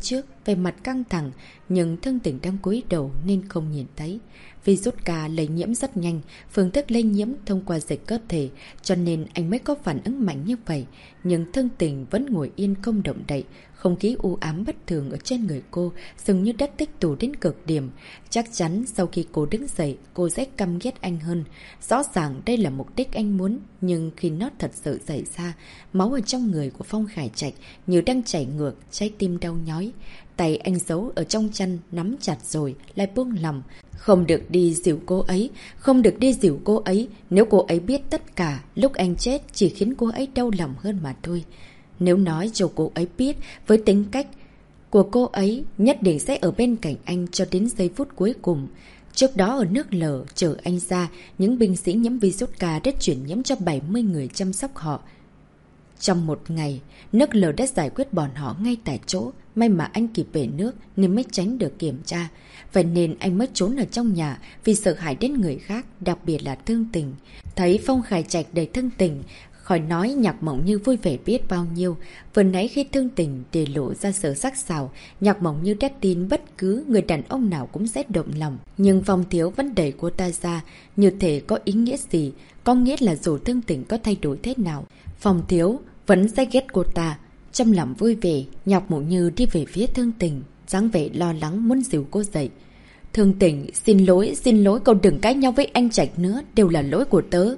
về mặt căng thẳng, nhưng Thương Tình đang cúi đầu nên không nhìn thấy. Virus K lây nhiễm rất nhanh, phương thức lây nhiễm thông qua dịch cơ thể, cho nên anh mới có phản ứng mạnh như vậy. Nhưng Thương Tình vẫn ngồi yên không động đậy, không khí u ám bất thường ở trên người cô dường như đã tích tụ đến cực điểm. Chắc chắn sau khi cô đứng dậy, cô sẽ căm ghét anh hơn. Rõ ràng đây là mục đích anh muốn, nhưng khi nó thật sự xảy ra, máu ở trong người của Phong Khải Trạch như đang chảy ngược, trái tim đau nhói. Tay anh giấu ở trong chăn, nắm chặt rồi, lại buông lòng. Không được đi dìu cô ấy, không được đi dìu cô ấy. Nếu cô ấy biết tất cả, lúc anh chết chỉ khiến cô ấy đau lòng hơn mà thôi. Nếu nói cho cô ấy biết, với tính cách của cô ấy nhất định sẽ ở bên cạnh anh cho đến giây phút cuối cùng. Trước đó ở nước Lở chờ anh ra, những binh sĩ nhiễm virus K đã chuyển nhiễm cho 70 người chăm sóc họ. Trong một ngày, nước Lở đã giải quyết bọn họ ngay tại chỗ. May mà anh kịp về nước nên mới tránh được kiểm tra. Vậy nên anh mới trốn ở trong nhà vì sợ hãi đến người khác, đặc biệt là Thương Tình. Thấy Phong Khải Trạch đầy Thương Tình, khỏi nói Nhạc Mộng Như vui vẻ biết bao nhiêu. Vừa nãy khi Thương Tình để lộ ra sự sắc sảo, Nhạc Mộng Như đã tin bất cứ người đàn ông nào cũng sẽ động lòng. Nhưng Phong Thiếu vẫn đẩy cô ta ra, như thể có ý nghĩa gì, có nghĩa là dù Thương Tình có thay đổi thế nào, Phong Thiếu vẫn sẽ ghét cô ta. Trong lòng vui vẻ, Nhạc Mộng Như đi về phía Thương Tình, dáng vẻ lo lắng muốn dìu cô dậy. Thương Tình, xin lỗi, cậu đừng cãi nhau với anh Trạch nữa, đều là lỗi của tớ.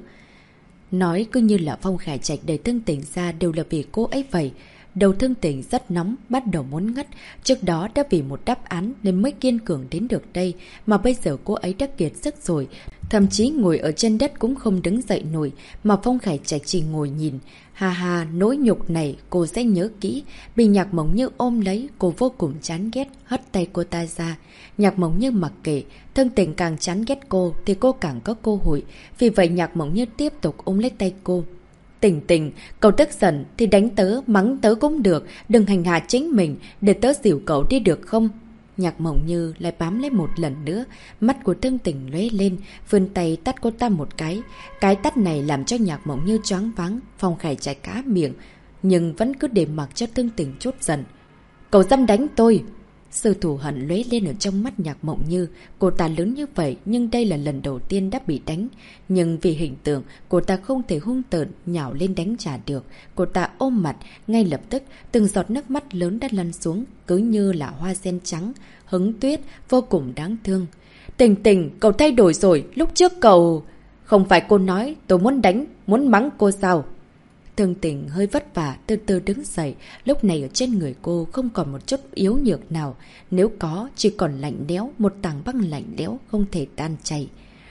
Nói cứ như là Phong Khải Trạch đẩy Thương Tình ra đều là vì cô ấy vậy. Đầu Thương Tình rất nóng, bắt đầu muốn ngất. Trước đó đã vì một đáp án nên mới kiên cường đến được đây, mà bây giờ cô ấy đã kiệt sức rồi. Thậm chí ngồi ở trên đất cũng không đứng dậy nổi, mà Phong Khải Trạch chỉ ngồi nhìn. Ha ha, nỗi nhục này cô sẽ nhớ kỹ. Bị Nhạc Mộng Như ôm lấy, cô vô cùng chán ghét, hất tay cô ta ra. Nhạc Mộng Như mặc kệ, Thương Tình càng chán ghét cô thì cô càng có cơ hội. Vì vậy Nhạc Mộng Như tiếp tục ôm lấy tay cô. Tình Tình, cậu tức giận thì đánh tớ, mắng tớ cũng được, đừng hành hạ chính mình, để tớ dìu cậu đi được không? Nhạc Mộng Như lại bám lấy một lần nữa, mắt của Thương Tình lóe lên, vươn tay tát cô ta một cái. Cái tát này làm cho Nhạc Mộng Như choáng váng, Phong Khải Trạch cá miệng, nhưng vẫn cứ để mặc cho Thương Tình trút giận. Cậu dám đánh tôi! Sự thù hận lóe lên ở trong mắt Nhạc Mộng Như. Cô ta lớn như vậy nhưng đây là lần đầu tiên đã bị đánh. Nhưng vì hình tượng, cô ta không thể hung tợn nhào lên đánh trả được. Cô ta ôm mặt, ngay lập tức từng giọt nước mắt lớn đã lăn xuống, cứ như là hoa sen trắng, hứng tuyết, vô cùng đáng thương. Tình Tình, cậu thay đổi rồi, lúc trước cậu... Không phải cô nói tôi muốn đánh, muốn mắng cô sao? Thương Tình hơi vất vả từ từ đứng dậy, lúc này ở trên người cô không còn một chút yếu nhược nào, nếu có chỉ còn lạnh lẽo, một tảng băng lạnh lẽo không thể tan chảy.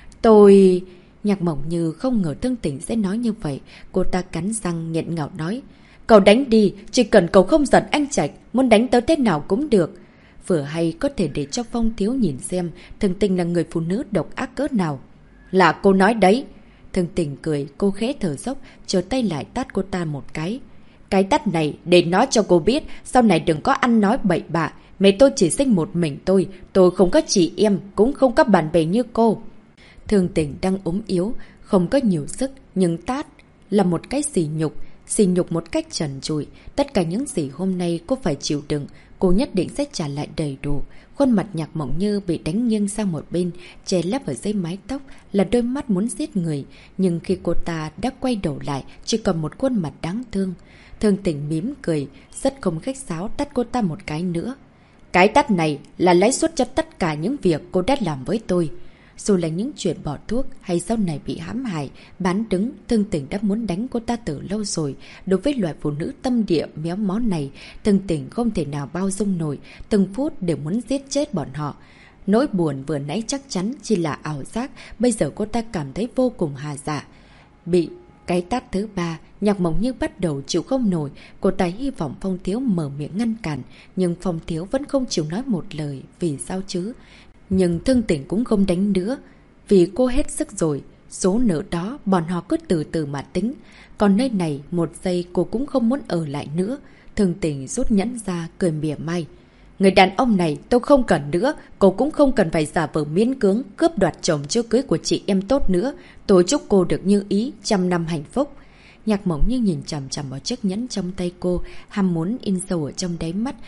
Tôi... Nhạc Mộng Như không ngờ Thương Tình sẽ nói như vậy, cô ta cắn răng nghẹn ngào nói. Cậu đánh đi, chỉ cần cậu không giận anh Trạch, muốn đánh tớ thế nào cũng được. Vừa hay có thể để cho Phong Thiếu nhìn xem Thương Tình là người phụ nữ độc ác cỡ nào. Là cô nói đấy. Thương Tình cười, cô khẽ thở dốc, trở tay lại tát cô ta một cái. Cái tát này để nói cho cô biết, sau này đừng có ăn nói bậy bạ. Mẹ tôi chỉ sinh một mình tôi không có chị em, cũng không có bạn bè như cô. Thương Tình đang ốm yếu, không có nhiều sức, nhưng tát là một cái sỉ nhục một cách trần trụi. Tất cả những gì hôm nay cô phải chịu đựng, cô nhất định sẽ trả lại đầy đủ. Khuôn mặt Nhạc Mộng Như bị đánh nghiêng sang một bên, che lấp ở dưới mái tóc là đôi mắt muốn giết người. Nhưng khi cô ta đã quay đầu lại, chỉ còn một khuôn mặt đáng thương. Thương Tình mỉm cười, rất không khách sáo tát cô ta một cái nữa. Cái tát này là lãi suất cho tất cả những việc cô đã làm với tôi. Dù là những chuyện bỏ thuốc hay sau này bị hãm hại, bán đứng, Thương Tình đã muốn đánh cô ta từ lâu rồi. Đối với loại phụ nữ tâm địa méo mó này, Thương Tình không thể nào bao dung nổi, từng phút đều muốn giết chết bọn họ. Nỗi buồn vừa nãy chắc chắn chỉ là ảo giác, bây giờ cô ta cảm thấy vô cùng hà dạ. Bị cái tát thứ ba, Nhạc Mộng Như bắt đầu chịu không nổi, cô ta hy vọng Phong Thiếu mở miệng ngăn cản, nhưng Phong Thiếu vẫn không chịu nói một lời, vì sao chứ? Nhưng Thương Tình cũng không đánh nữa, vì cô hết sức rồi. Số nợ đó bọn họ cứ từ từ mà tính. Còn nơi này một giây cô cũng không muốn ở lại nữa. Thương Tình rút nhẫn ra cười mỉa mai. Người đàn ông này tôi không cần nữa. Cô cũng không cần phải giả vờ miễn cưỡng cướp đoạt chồng chưa cưới của chị em tốt nữa. Tôi chúc cô được như ý, 100 năm hạnh phúc. Nhạc Mộng Như nhìn chằm chằm vào chiếc nhẫn trong tay cô, ham muốn in sâu ở trong đáy mắt.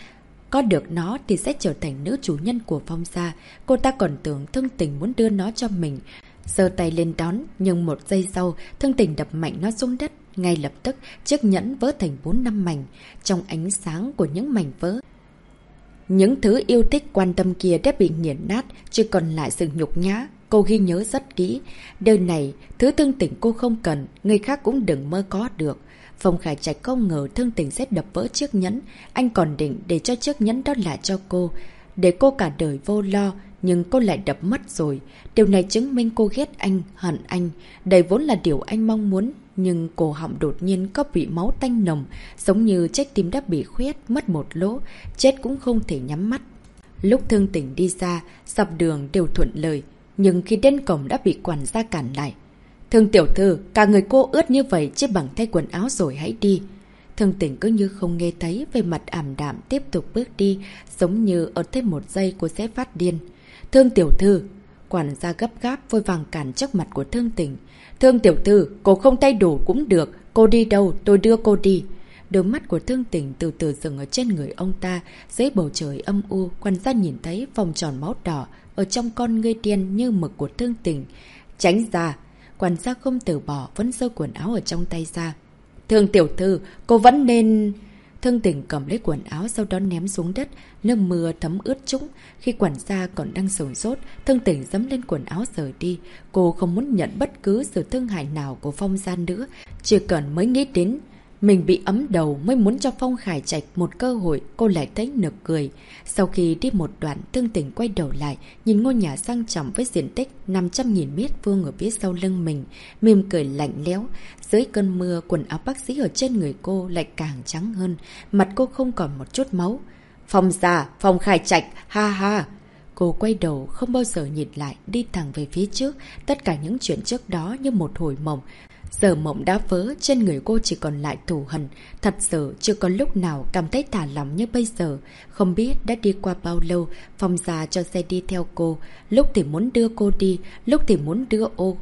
Có được nó thì sẽ trở thành nữ chủ nhân của Phong gia. Cô ta còn tưởng Thương Tình muốn đưa nó cho mình. Giơ tay lên đón, nhưng một giây sau, Thương Tình đập mạnh nó xuống đất. Ngay lập tức, chiếc nhẫn vỡ thành 4-5 mảnh. Trong ánh sáng của những mảnh vỡ, những thứ yêu thích quan tâm kia đã bị nghiền nát, chỉ còn lại sự nhục nhã. Cô ghi nhớ rất kỹ. Đời này, thứ Thương Tình cô không cần, người khác cũng đừng mơ có được. Phong Khải Trạch không ngờ Thương Tình sẽ đập vỡ chiếc nhẫn. Anh còn định để cho chiếc nhẫn đó lại cho cô, để cô cả đời vô lo. Nhưng cô lại đập mất rồi. Điều này chứng minh cô ghét anh, hận anh. Đây vốn là điều anh mong muốn. Nhưng cổ họng đột nhiên có bị máu tanh nồng, giống như trái tim đã bị khuyết, mất một lỗ, chết cũng không thể nhắm mắt. Lúc Thương Tình đi ra, dọc đường đều thuận lời, nhưng khi đến cổng đã bị quản gia cản lại. Thương tiểu thư, cả người cô ướt như vậy, chỉ bằng thay quần áo rồi hãy đi. Thương Tình cứ như không nghe thấy, về mặt ảm đạm tiếp tục bước đi, giống như ở thêm một giây cô sẽ phát điên. Thương tiểu thư, quản gia gấp gáp vội vàng cản trước mặt của Thương Tình. Thương tiểu thư, cô không thay đồ cũng được, cô đi đâu, tôi đưa cô đi. Đôi mắt của Thương Tình từ từ dừng ở trên người ông ta, dưới bầu trời âm u, quản gia nhìn thấy vòng tròn máu đỏ ở trong con ngươi đen như mực của Thương Tình. Tránh ra, quản gia không từ bỏ, vẫn giơ quần áo ở trong tay ra. Thương tiểu thư, cô vẫn nên... Thương Tình cầm lấy quần áo sau đó ném xuống đất, nước mưa thấm ướt trũng. Khi quản gia còn đang sửng sốt, Thương Tình giẫm lên quần áo rời đi. Cô không muốn nhận bất cứ sự thương hại nào của Phong gia nữa, chỉ cần mới nghĩ đến mình bị ấm đầu mới muốn cho Phong Khải Trạch một cơ hội, cô lại thấy nực cười. Sau khi đi một đoạn, Thương Tình quay đầu lại, nhìn ngôi nhà sang trọng với diện tích 500.000 mét vuông ở phía sau lưng mình, mỉm cười lạnh lẽo. Dưới cơn mưa, quần áo bác sĩ ở trên người cô lại càng trắng hơn, mặt cô không còn một chút máu. Phong gia, Phong Khải Trạch, ha ha! Cô quay đầu không bao giờ nhìn lại, đi thẳng về phía trước. Tất cả những chuyện trước đó như một hồi mộng. Giờ mộng đã vỡ, trên người cô chỉ còn lại thù hận. Thật sự chưa có lúc nào cảm thấy thả lỏng như bây giờ. Không biết đã đi qua bao lâu, Phong gia cho xe đi theo cô. Lúc thì muốn đưa cô đi, lúc thì muốn đưa ô.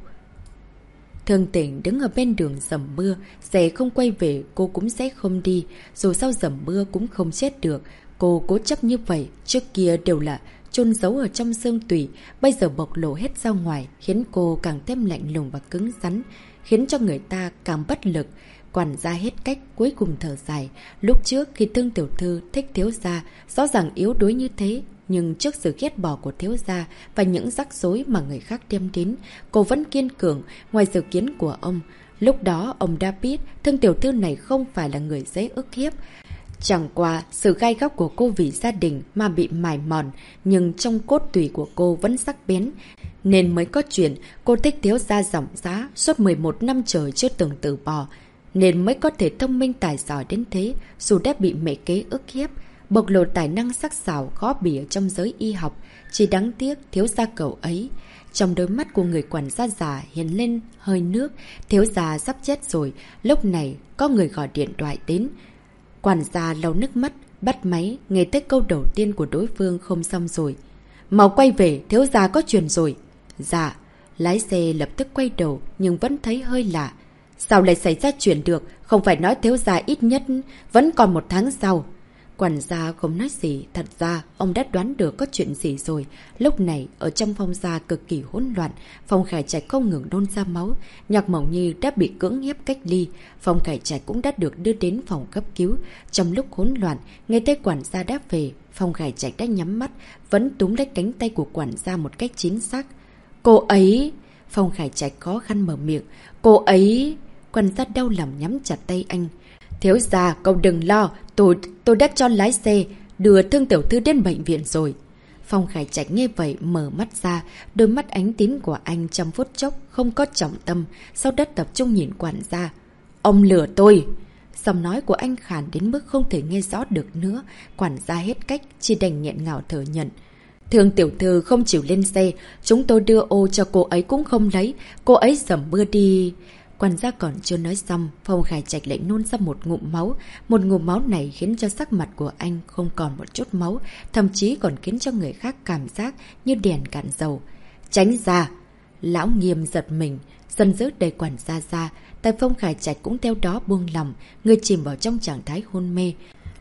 Thương Tình đứng ở bên đường dầm mưa, xe không quay về cô cũng sẽ không đi. Dù sao dầm mưa cũng không chết được. Cô cố chấp như vậy, trước kia đều là chôn giấu ở trong xương tủy, bây giờ bộc lộ hết ra ngoài, khiến cô càng thêm lạnh lùng và cứng rắn, khiến cho người ta càng bất lực. Quản gia hết cách, cuối cùng thở dài. Lúc trước khi Thương tiểu thư thích thiếu gia, rõ ràng yếu đuối như thế, nhưng trước sự ghét bỏ của thiếu gia và những rắc rối mà người khác đem đến, cô vẫn kiên cường ngoài dự kiến của ông. Lúc đó ông đã biết Thương tiểu thư này không phải là người dễ ức hiếp. Chẳng qua sự gai góc của cô vì gia đình mà bị mài mòn, nhưng trong cốt tủy của cô vẫn sắc bén, nên mới có chuyện cô thích thiếu gia dòng giá suốt 11 năm trời chưa từng từ bỏ, nên mới có thể thông minh tài giỏi đến thế, dù đã bị mẹ kế ức hiếp, bộc lộ tài năng sắc sảo khó bỉ ở trong giới y học. Chỉ đáng tiếc thiếu gia cậu ấy. Trong đôi mắt của người quản gia già hiện lên hơi nước. Thiếu gia sắp chết rồi. Lúc này có người gọi điện thoại đến. Quản gia lau nước mắt, bắt máy, nghe tới câu đầu tiên của đối phương không xong rồi. Mau quay về, thiếu gia có chuyện rồi. Dạ. Lái xe lập tức quay đầu, nhưng vẫn thấy hơi lạ. Sao lại xảy ra chuyện được? Không phải nói thiếu gia ít nhất vẫn còn 1 tháng sau. Quản gia không nói gì, thật ra ông đã đoán được có chuyện gì rồi. Lúc này, ở trong Phong gia cực kỳ hỗn loạn, Phong Khải Trạch không ngừng nôn ra máu. Nhạc Mộng Nhi đã bị cưỡng hiếp cách ly, Phong Khải Trạch cũng đã được đưa đến phòng cấp cứu. Trong lúc hỗn loạn, nghe thấy quản gia đã về, Phong Khải Trạch đã nhắm mắt, vẫn túm lấy cánh tay của quản gia một cách chính xác. Cô ấy... Phong Khải Trạch khó khăn mở miệng. Cô ấy... Quản gia đau lòng nhắm chặt tay anh. Thiếu gia, cậu đừng lo, tôi đã cho lái xe, đưa Thương tiểu thư đến bệnh viện rồi. Phong Khải Trạch nghe vậy mở mắt ra, đôi mắt ánh tím của anh trong phút chốc không có trọng tâm, sau đó tập trung nhìn quản gia. Ông lừa tôi! Giọng nói của anh khàn đến mức không thể nghe rõ được nữa, quản gia hết cách, chỉ đành nghẹn ngào thở nhận. Thương tiểu thư không chịu lên xe, chúng tôi đưa ô cho cô ấy cũng không lấy, cô ấy dầm mưa đi... Quản gia còn chưa nói xong, Phong Khải Trạch lại nôn ra một ngụm máu. Một ngụm máu này khiến cho sắc mặt của anh không còn một chút máu, thậm chí còn khiến cho người khác cảm giác như đèn cạn dầu. Tránh ra! Lão Nghiêm giật mình, dần dữ đẩy quản gia ra. Tại Phong Khải Trạch cũng theo đó buông lòng, người chìm vào trong trạng thái hôn mê.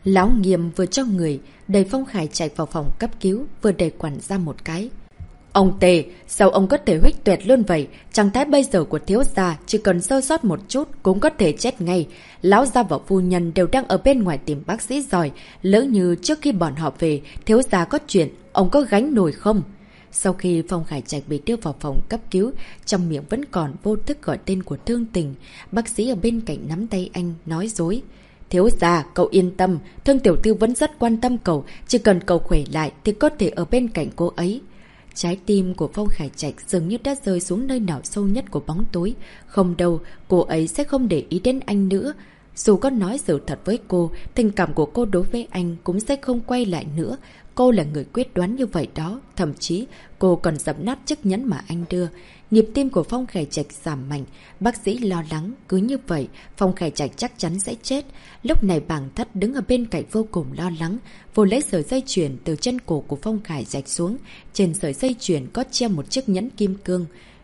Lão Nghiêm vừa cho người đẩy Phong Khải Trạch vào phòng cấp cứu, vừa đẩy quản gia một cái. Ông Tề, sao ông có thể huyết tuyệt luôn vậy? Trạng thái bây giờ của thiếu gia chỉ cần sơ sót một chút cũng có thể chết ngay. Lão gia và phu nhân đều đang ở bên ngoài tìm bác sĩ giỏi. Lỡ như trước khi bọn họ về, thiếu gia có chuyện, ông có gánh nổi không? Sau khi Phong Khải Trạch bị đưa vào phòng cấp cứu, trong miệng vẫn còn vô thức gọi tên của Thương Tình. Bác sĩ ở bên cạnh nắm tay anh, nói dối. Thiếu gia, cậu yên tâm, Thương tiểu thư vẫn rất quan tâm cậu, chỉ cần cậu khỏe lại thì có thể ở bên cạnh cô ấy. Trái tim của Phong Khải Trạch dường như đã rơi xuống nơi nào sâu nhất của bóng tối. Không đâu, cô ấy sẽ không để ý đến anh nữa. Dù có nói sự thật với cô, tình cảm của cô đối với anh cũng sẽ không quay lại nữa. Cô là người quyết đoán như vậy đó. Thậm chí, cô còn dập nát chiếc nhẫn mà anh đưa. Nhịp tim của Phong Khải Trạch giảm mạnh. Bác sĩ lo lắng. Cứ như vậy, Phong Khải Trạch chắc chắn sẽ chết. Lúc này Bàng Thất đứng ở bên cạnh vô cùng lo lắng. Vô lấy sợi dây chuyền từ chân cổ của Phong Khải Trạch xuống. Trên sợi dây chuyền có treo một chiếc nhẫn kim cương.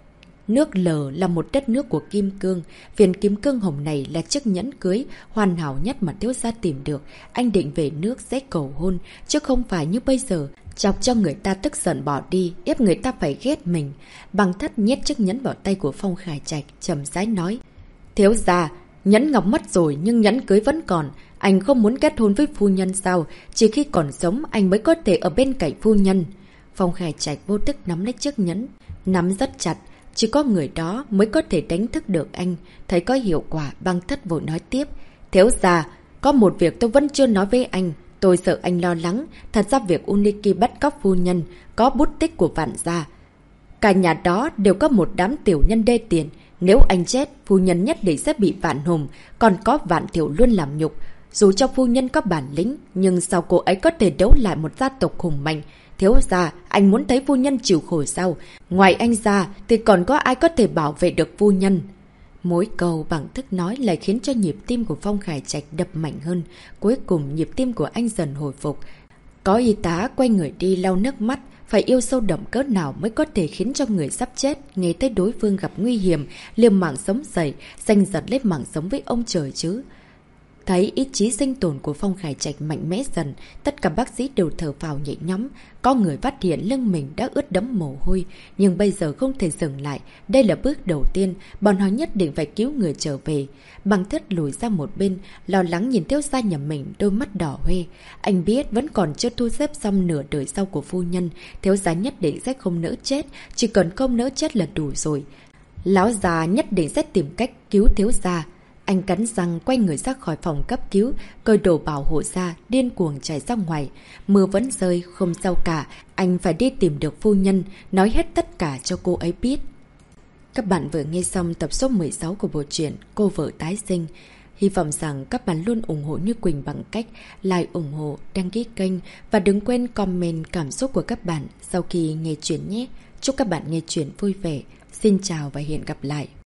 Nước L là một đất nước của kim cương. Viên kim cương hồng này là chiếc nhẫn cưới hoàn hảo nhất mà thiếu gia tìm được. Anh định về nước sẽ cầu hôn, chứ không phải như bây giờ chọc cho người ta tức giận bỏ đi, ép người ta phải ghét mình. Bàng Thất nhét chiếc nhẫn vào tay của Phong Khải Trạch, trầm rãi nói. Thiếu gia, nhẫn ngọc mất rồi nhưng nhẫn cưới vẫn còn. Anh không muốn kết hôn với phu nhân sao? Chỉ khi còn sống anh mới có thể ở bên cạnh phu nhân. Phong Khải Trạch vô thức nắm lấy chiếc nhẫn, nắm rất chặt. Chỉ có người đó mới có thể đánh thức được anh. Thấy có hiệu quả, Bàng Thất vội nói tiếp. Thiếu gia, có một việc tôi vẫn chưa nói với anh. Tôi sợ anh lo lắng. Thật ra việc Uniki bắt cóc phu nhân có bút tích của Vạn gia. Cả nhà đó đều có một đám tiểu nhân đê tiền. Nếu anh chết, phu nhân nhất định sẽ bị Vạn Hùng, còn có Vạn Thiểu luôn làm nhục. Dù cho phu nhân có bản lĩnh, nhưng sao cô ấy có thể đấu lại một gia tộc hùng mạnh? Thiếu gia, anh muốn thấy phu nhân chịu khổ sao? Ngoài anh ra thì còn có ai có thể bảo vệ được phu nhân? Mỗi câu Bàng Thức nói lại khiến cho nhịp tim của Phong Khải Trạch đập mạnh hơn. Cuối cùng nhịp tim của anh dần hồi phục. Có y tá quay người đi lau nước mắt. Phải yêu sâu đậm cỡ nào mới có thể khiến cho người sắp chết nghe thấy đối phương gặp nguy hiểm, liều mạng sống dậy, giành giật lấy mạng sống với ông trời chứ. Thấy ý chí sinh tồn của Phong Khải Trạch mạnh mẽ dần, tất cả bác sĩ đều thở phào nhẹ nhõm. Có người phát hiện lưng mình đã ướt đẫm mồ hôi, nhưng bây giờ không thể dừng lại. Đây là bước đầu tiên, bọn họ nhất định phải cứu người trở về. Bàng Thất lùi ra một bên, lo lắng nhìn thiếu gia nhà mình, đôi mắt đỏ hoe. Anh biết vẫn còn chưa thu xếp xong nửa đời sau của phu nhân, thiếu gia nhất định sẽ không nỡ chết, chỉ cần không nỡ chết là đủ rồi. Lão già nhất định sẽ tìm cách cứu thiếu gia. Anh cắn răng quay người ra khỏi phòng cấp cứu, cởi đồ bảo hộ ra, điên cuồng chạy ra ngoài. Mưa vẫn rơi, không sao cả. Anh phải đi tìm được phu nhân, nói hết tất cả cho cô ấy biết. Các bạn vừa nghe xong tập số 16 của bộ truyện Cô Vợ Tái Sinh. Hy vọng rằng các bạn luôn ủng hộ Như Quỳnh bằng cách like, ủng hộ, đăng ký kênh và đừng quên comment cảm xúc của các bạn sau khi nghe chuyện nhé. Chúc các bạn nghe chuyện vui vẻ. Xin chào và hẹn gặp lại.